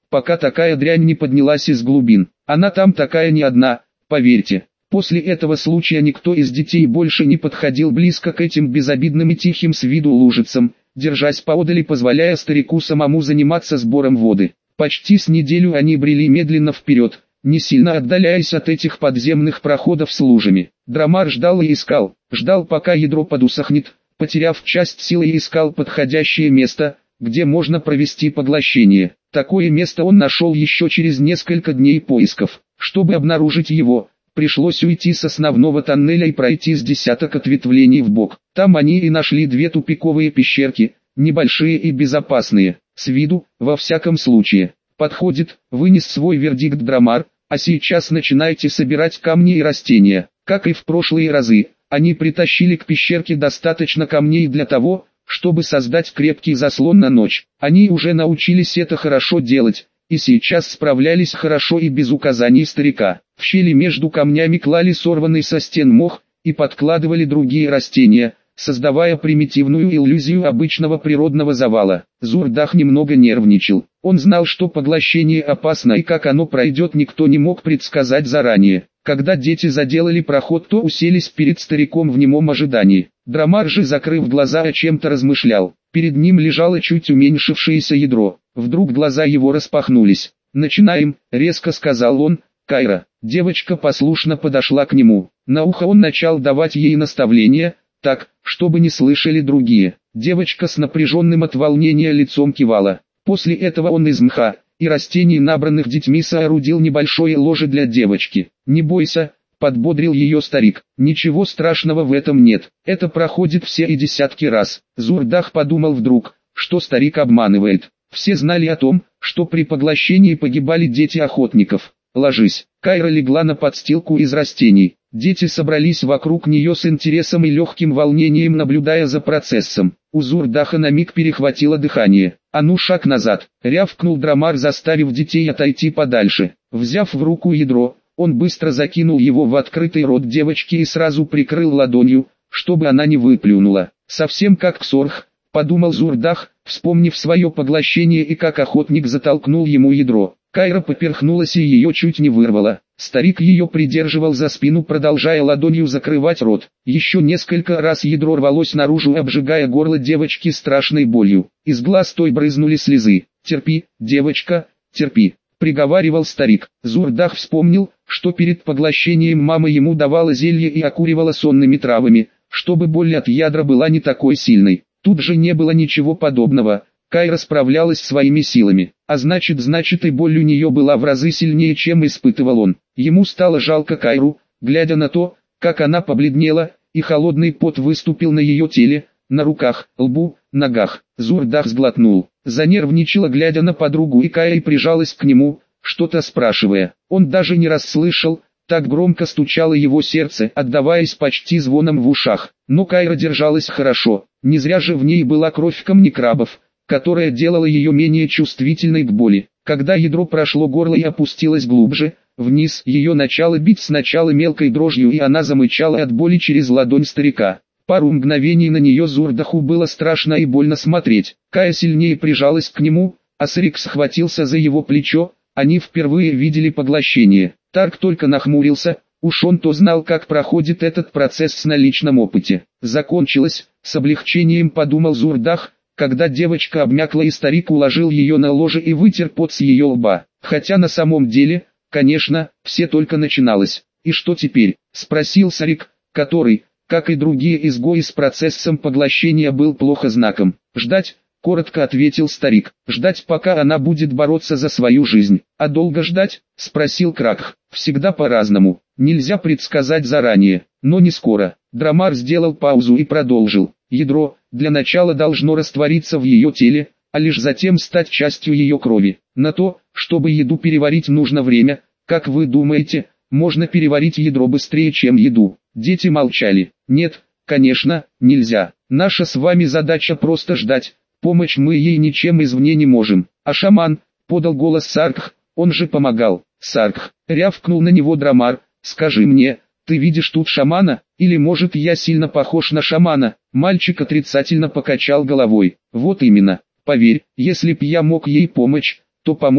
пока такая дрянь не поднялась из глубин. Она там такая не одна, поверьте. После этого случая никто из детей больше не подходил близко к этим безобидным и тихим с виду лужицам, держась поодаль и позволяя старику самому заниматься сбором воды. Почти с неделю они брели медленно вперед, не сильно отдаляясь от этих подземных проходов с лужами. Драмар ждал и искал, ждал пока ядро подусохнет, потеряв часть силы и искал подходящее место, где можно провести поглощение. Такое место он нашел еще через несколько дней поисков. Чтобы обнаружить его, пришлось уйти с основного тоннеля и пройти с десяток ответвлений вбок. Там они и нашли две тупиковые пещерки, небольшие и безопасные, с виду, во всяком случае. Подходит, вынес свой вердикт Драмар, а сейчас начинайте собирать камни и растения. Как и в прошлые разы, они притащили к пещерке достаточно камней для того, чтобы создать крепкий заслон на ночь. Они уже научились это хорошо делать, и сейчас справлялись хорошо и без указаний старика. В щели между камнями клали сорванный со стен мох и подкладывали другие растения, создавая примитивную иллюзию обычного природного завала. Зурдах немного нервничал. Он знал, что поглощение опасно и как оно пройдет, никто не мог предсказать заранее. Когда дети заделали проход, то уселись перед стариком в немом ожидании. Драмар же, закрыв глаза, о чем-то размышлял. Перед ним лежало чуть уменьшившееся ядро. Вдруг глаза его распахнулись. «Начинаем», — резко сказал он. «Кайра». Девочка послушно подошла к нему. На ухо он начал давать ей наставления, так, чтобы не слышали другие. Девочка с напряженным от волнения лицом кивала. После этого он из мха и растений, набранных детьми, соорудил небольшое ложе для девочки. «Не бойся», — подбодрил ее старик. «Ничего страшного в этом нет. Это проходит все и десятки раз». Зурдах подумал вдруг, что старик обманывает. Все знали о том, что при поглощении погибали дети охотников. «Ложись». Кайра легла на подстилку из растений. Дети собрались вокруг нее с интересом и легким волнением, наблюдая за процессом. У Зурдаха на миг перехватило дыхание. «А ну, шаг назад!» — рявкнул Драмар, заставив детей отойти подальше. Взяв в руку ядро, он быстро закинул его в открытый рот девочки и сразу прикрыл ладонью, чтобы она не выплюнула. «Совсем как Ксорх», — подумал Зурдах, вспомнив свое поглощение и как охотник затолкнул ему ядро. Кайра поперхнулась и ее чуть не вырвало. Старик ее придерживал за спину, продолжая ладонью закрывать рот. Еще несколько раз ядро рвалось наружу, обжигая горло девочки страшной болью. Из глаз той брызнули слезы. «Терпи, девочка, терпи», — приговаривал старик. Зурдах вспомнил, что перед поглощением мама ему давала зелье и окуривала сонными травами, чтобы боль от ядра была не такой сильной. Тут же не было ничего подобного. Кайра справлялась своими силами, а значит, значит и боль у нее была в разы сильнее, чем испытывал он. Ему стало жалко Кайру, глядя на то, как она побледнела, и холодный пот выступил на ее теле, на руках, лбу, ногах. Зурдах сглотнул, занервничала, глядя на подругу, и Кайра прижалась к нему, что-то спрашивая. Он даже не расслышал, так громко стучало его сердце, отдаваясь почти звоном в ушах. Но Кайра держалась хорошо, не зря же в ней была кровь камнекрабов, которая делала ее менее чувствительной к боли. Когда ядро прошло горло и опустилось глубже, вниз, ее начало бить сначала мелкой дрожью, и она замычала от боли через ладонь старика. Пару мгновений на нее Зурдаху было страшно и больно смотреть. Кая сильнее прижалась к нему, а Срик схватился за его плечо. Они впервые видели поглощение. Тарк только нахмурился, уж он-то знал, как проходит этот процесс на личном опыте. Закончилось, с облегчением подумал Зурдах, когда девочка обмякла и старик уложил ее на ложе и вытер пот с ее лба. Хотя на самом деле, конечно, все только начиналось. «И что теперь?» — спросил Сарик, который, как и другие изгои, с процессом поглощения был плохо знаком. «Ждать», — коротко ответил старик. «Ждать, пока она будет бороться за свою жизнь». «А долго ждать?» — спросил Кракх. «Всегда по-разному. Нельзя предсказать заранее, но не скоро». Драмар сделал паузу и продолжил. «Ядро, для начала, должно раствориться в ее теле, а лишь затем стать частью ее крови. На то, чтобы еду переварить, нужно время. Как вы думаете, можно переварить ядро быстрее, чем еду?» Дети молчали. «Нет, конечно, нельзя. Наша с вами задача просто ждать. Помочь мы ей ничем извне не можем». «А шаман?» — подал голос Саркх, он же помогал. «Саркх», — рявкнул на него Драмар, — «скажи мне, ты видишь тут шамана, или может я сильно похож на шамана?» Мальчик отрицательно покачал головой. «Вот именно, поверь, если б я мог ей помочь, то помог бы.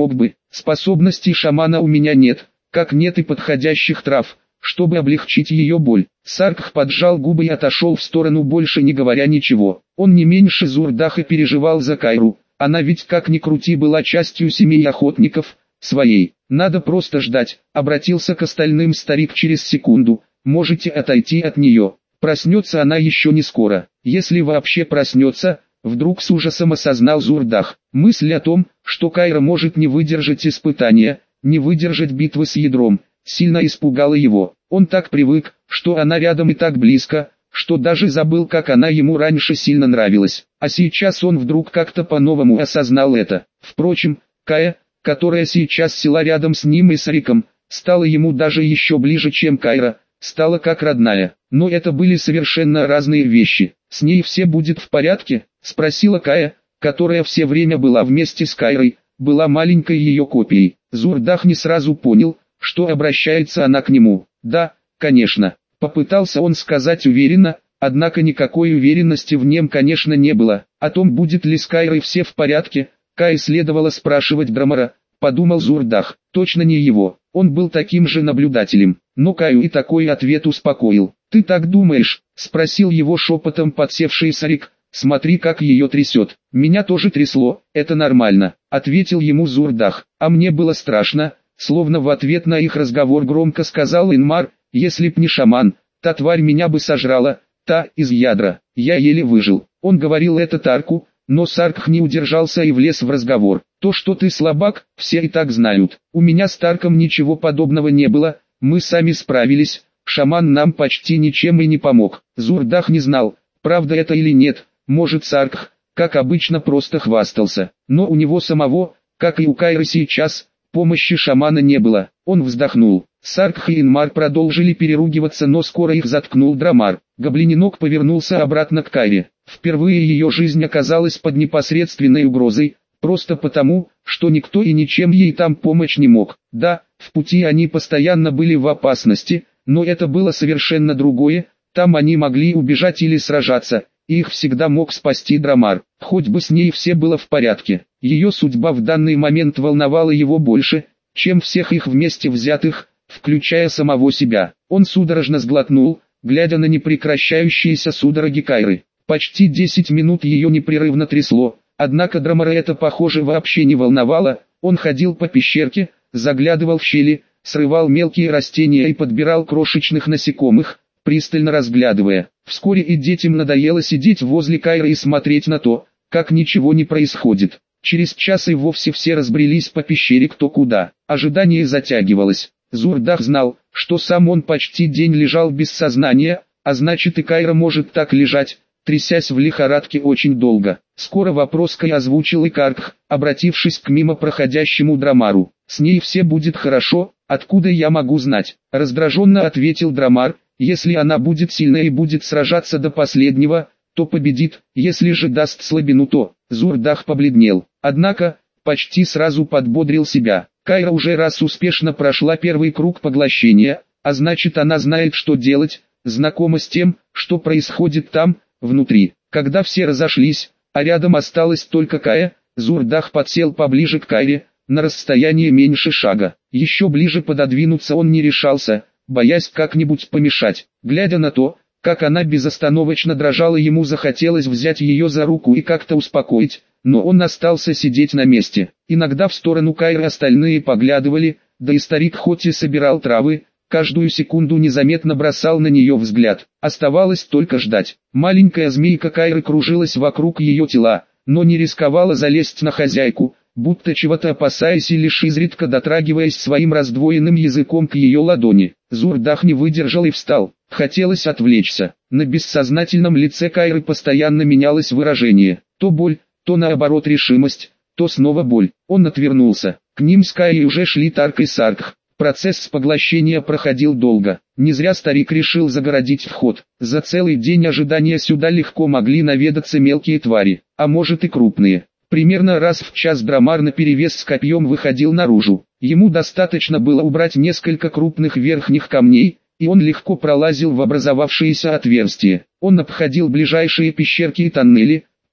Способностей шамана у меня нет, как нет и подходящих трав, чтобы облегчить ее боль. Саркх поджал губы и отошел в сторону, больше не говоря ничего. Он не меньше Зурдаха переживал за Кайру, она ведь как ни крути была частью семьи охотников, своей. Надо просто ждать, обратился к остальным старик через секунду, можете отойти от нее. Проснется она еще не скоро, если вообще проснется, вдруг с ужасом осознал Зурдах. Мысль о том, что Кайра может не выдержать испытания, не выдержать битвы с ядром, сильно испугала его. Он так привык, что она рядом и так близко, что даже забыл, как она ему раньше сильно нравилась. А сейчас он вдруг как-то по-новому осознал это. Впрочем, Кая, которая сейчас села рядом с ним и с Риком, стала ему даже еще ближе, чем Кайра, стала как родная. Но это были совершенно разные вещи. «С ней все будет в порядке?» — спросила Кая, которая все время была вместе с Кайрой, была маленькой ее копией. Зурдах не сразу понял, что обращается она к нему. «Да, конечно», — попытался он сказать уверенно, однако никакой уверенности в нем, конечно, не было. О том, будет ли с Кайрой все в порядке, Кае следовало спрашивать Драмара, подумал Зурдах, точно не его. Он был таким же наблюдателем, но Каю и такой ответ успокоил. «Ты так думаешь?» — спросил его шепотом подсевший Сарик. «Смотри, как ее трясет». «Меня тоже трясло, это нормально», — ответил ему Зурдах. «А мне было страшно», — словно в ответ на их разговор громко сказал Инмар, «если б не шаман, та тварь меня бы сожрала, та из ядра, я еле выжил». Он говорил это Тарку, но Саркх не удержался и влез в разговор. «То, что ты слабак, все и так знают. У меня с Тарком ничего подобного не было, мы сами справились, шаман нам почти ничем и не помог». Зурдах не знал, правда это или нет, может Саркх, как обычно, просто хвастался. Но у него самого, как и у Кайры сейчас, помощи шамана не было. Он вздохнул. Саркх и Инмар продолжили переругиваться, но скоро их заткнул Драмар. Гоблиненок повернулся обратно к Кайре. Впервые ее жизнь оказалась под непосредственной угрозой, просто потому, что никто и ничем ей там помочь не мог. Да, в пути они постоянно были в опасности, но это было совершенно другое, там они могли убежать или сражаться, и их всегда мог спасти Драмар. Хоть бы с ней все было в порядке. Ее судьба в данный момент волновала его больше, чем всех их вместе взятых, включая самого себя. Он судорожно сглотнул, глядя на непрекращающиеся судороги Кайры. Почти десять минут ее непрерывно трясло, однако Драмара это, похоже, вообще не волновало. Он ходил по пещерке, заглядывал в щели, срывал мелкие растения и подбирал крошечных насекомых, пристально разглядывая. Вскоре и детям надоело сидеть возле Кайры и смотреть на то, как ничего не происходит. Через час и вовсе все разбрелись по пещере кто куда. Ожидание затягивалось. Зурдах знал, что сам он почти день лежал без сознания, а значит и Кайра может так лежать, трясясь в лихорадке очень долго. Скоро вопрос Кай озвучил Икаркх, обратившись к мимо проходящему Драмару. «С ней все будет хорошо, откуда я могу знать?» Раздраженно ответил Драмар. «Если она будет сильна и будет сражаться до последнего, то победит, если же даст слабину, то...» Зурдах побледнел, однако, почти сразу подбодрил себя. Кайра уже раз успешно прошла первый круг поглощения, а значит она знает, что делать, знакома с тем, что происходит там, внутри. Когда все разошлись, а рядом осталась только Кая, Зурдах подсел поближе к Кайре, на расстояние меньше шага. Еще ближе пододвинуться он не решался, боясь как-нибудь помешать. Глядя на то, как она безостановочно дрожала, ему захотелось взять ее за руку и как-то успокоить, но он остался сидеть на месте. Иногда в сторону Кайры остальные поглядывали, да и старик хоть и собирал травы, каждую секунду незаметно бросал на нее взгляд. Оставалось только ждать. Маленькая змейка Кайры кружилась вокруг ее тела, но не рисковала залезть на хозяйку, будто чего-то опасаясь и лишь изредка дотрагиваясь своим раздвоенным языком к ее ладони. Зурдах не выдержал и встал. Хотелось отвлечься. На бессознательном лице Кайры постоянно менялось выражение. То боль, то наоборот решимость, то снова боль. Он отвернулся. К ним с Кайей уже шли Тарк и Саркх. Процесс поглощения проходил долго. Не зря старик решил загородить вход. За целый день ожидания сюда легко могли наведаться мелкие твари, а может и крупные. Примерно раз в час Драмар наперевес с копьем выходил наружу. Ему достаточно было убрать несколько крупных верхних камней, и он легко пролазил в образовавшиеся отверстия. Он обходил ближайшие пещерки и тоннели,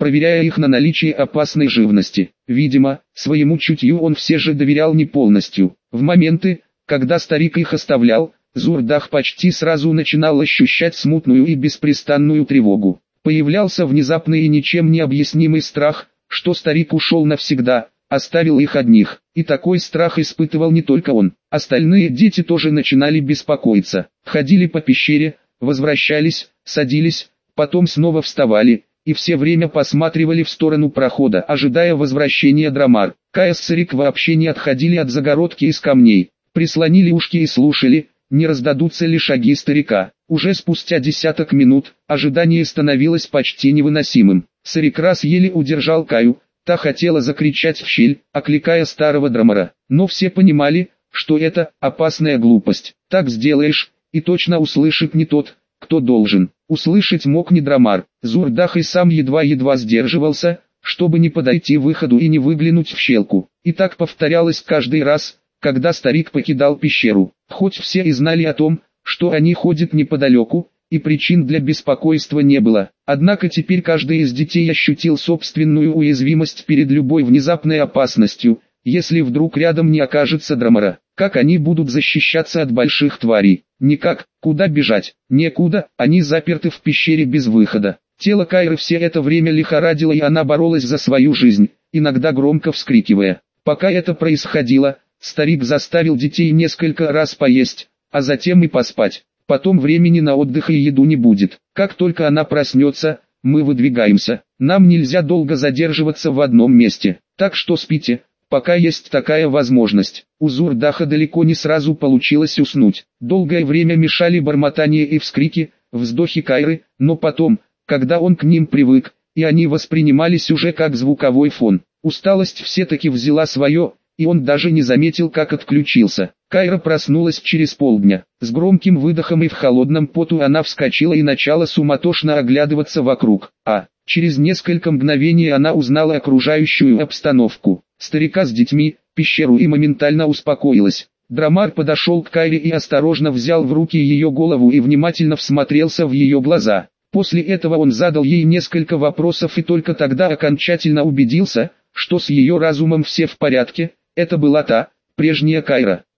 проверяя их на наличие опасной живности. Видимо, своему чутью он все же доверял не полностью. В моменты, когда старик их оставлял, Зурдах почти сразу начинал ощущать смутную и беспрестанную тревогу. Появлялся внезапный и ничем не объяснимый страх, что старик ушел навсегда, оставил их одних. И такой страх испытывал не только он. Остальные дети тоже начинали беспокоиться. Ходили по пещере, возвращались, садились, потом снова вставали, и все время посматривали в сторону прохода, ожидая возвращения Драмар. Кая с Сарик вообще не отходили от загородки из камней, прислонили ушки и слушали, не раздадутся ли шаги старика. Уже спустя десяток минут, ожидание становилось почти невыносимым. Сарик раз еле удержал Каю, та хотела закричать в щель, окликая старого Драмара. Но все понимали, что это опасная глупость. Так сделаешь, и точно услышит не тот, кто должен. Услышать мог не Драмар. Зурдах и сам едва-едва сдерживался, чтобы не подойти к выходу и не выглянуть в щелку. И так повторялось каждый раз, когда старик покидал пещеру. Хоть все и знали о том, что они ходят неподалеку, и причин для беспокойства не было. Однако теперь каждый из детей ощутил собственную уязвимость перед любой внезапной опасностью, если вдруг рядом не окажется Драмара. Как они будут защищаться от больших тварей? Никак. Куда бежать? Некуда, они заперты в пещере без выхода. Тело Кайры все это время лихорадило, и она боролась за свою жизнь, иногда громко вскрикивая. Пока это происходило, старик заставил детей несколько раз поесть, а затем и поспать. Потом времени на отдых и еду не будет. Как только она проснется, мы выдвигаемся. Нам нельзя долго задерживаться в одном месте. Так что спите, пока есть такая возможность. У Зурдаха далеко не сразу получилось уснуть. Долгое время мешали бормотание и вскрики, вздохи Кайры, но потом, когда он к ним привык, и они воспринимались уже как звуковой фон, усталость все-таки взяла свое, и он даже не заметил, как отключился. Кайра проснулась через полдня. С громким выдохом и в холодном поту она вскочила и начала суматошно оглядываться вокруг. А, через несколько мгновений она узнала окружающую обстановку. Старика с детьми, пещеру, и моментально успокоилась. Драмар подошел к Кайре и осторожно взял в руки ее голову и внимательно всмотрелся в ее глаза. После этого он задал ей несколько вопросов и только тогда окончательно убедился, что с ее разумом все в порядке. Это была та, прежняя Кайра.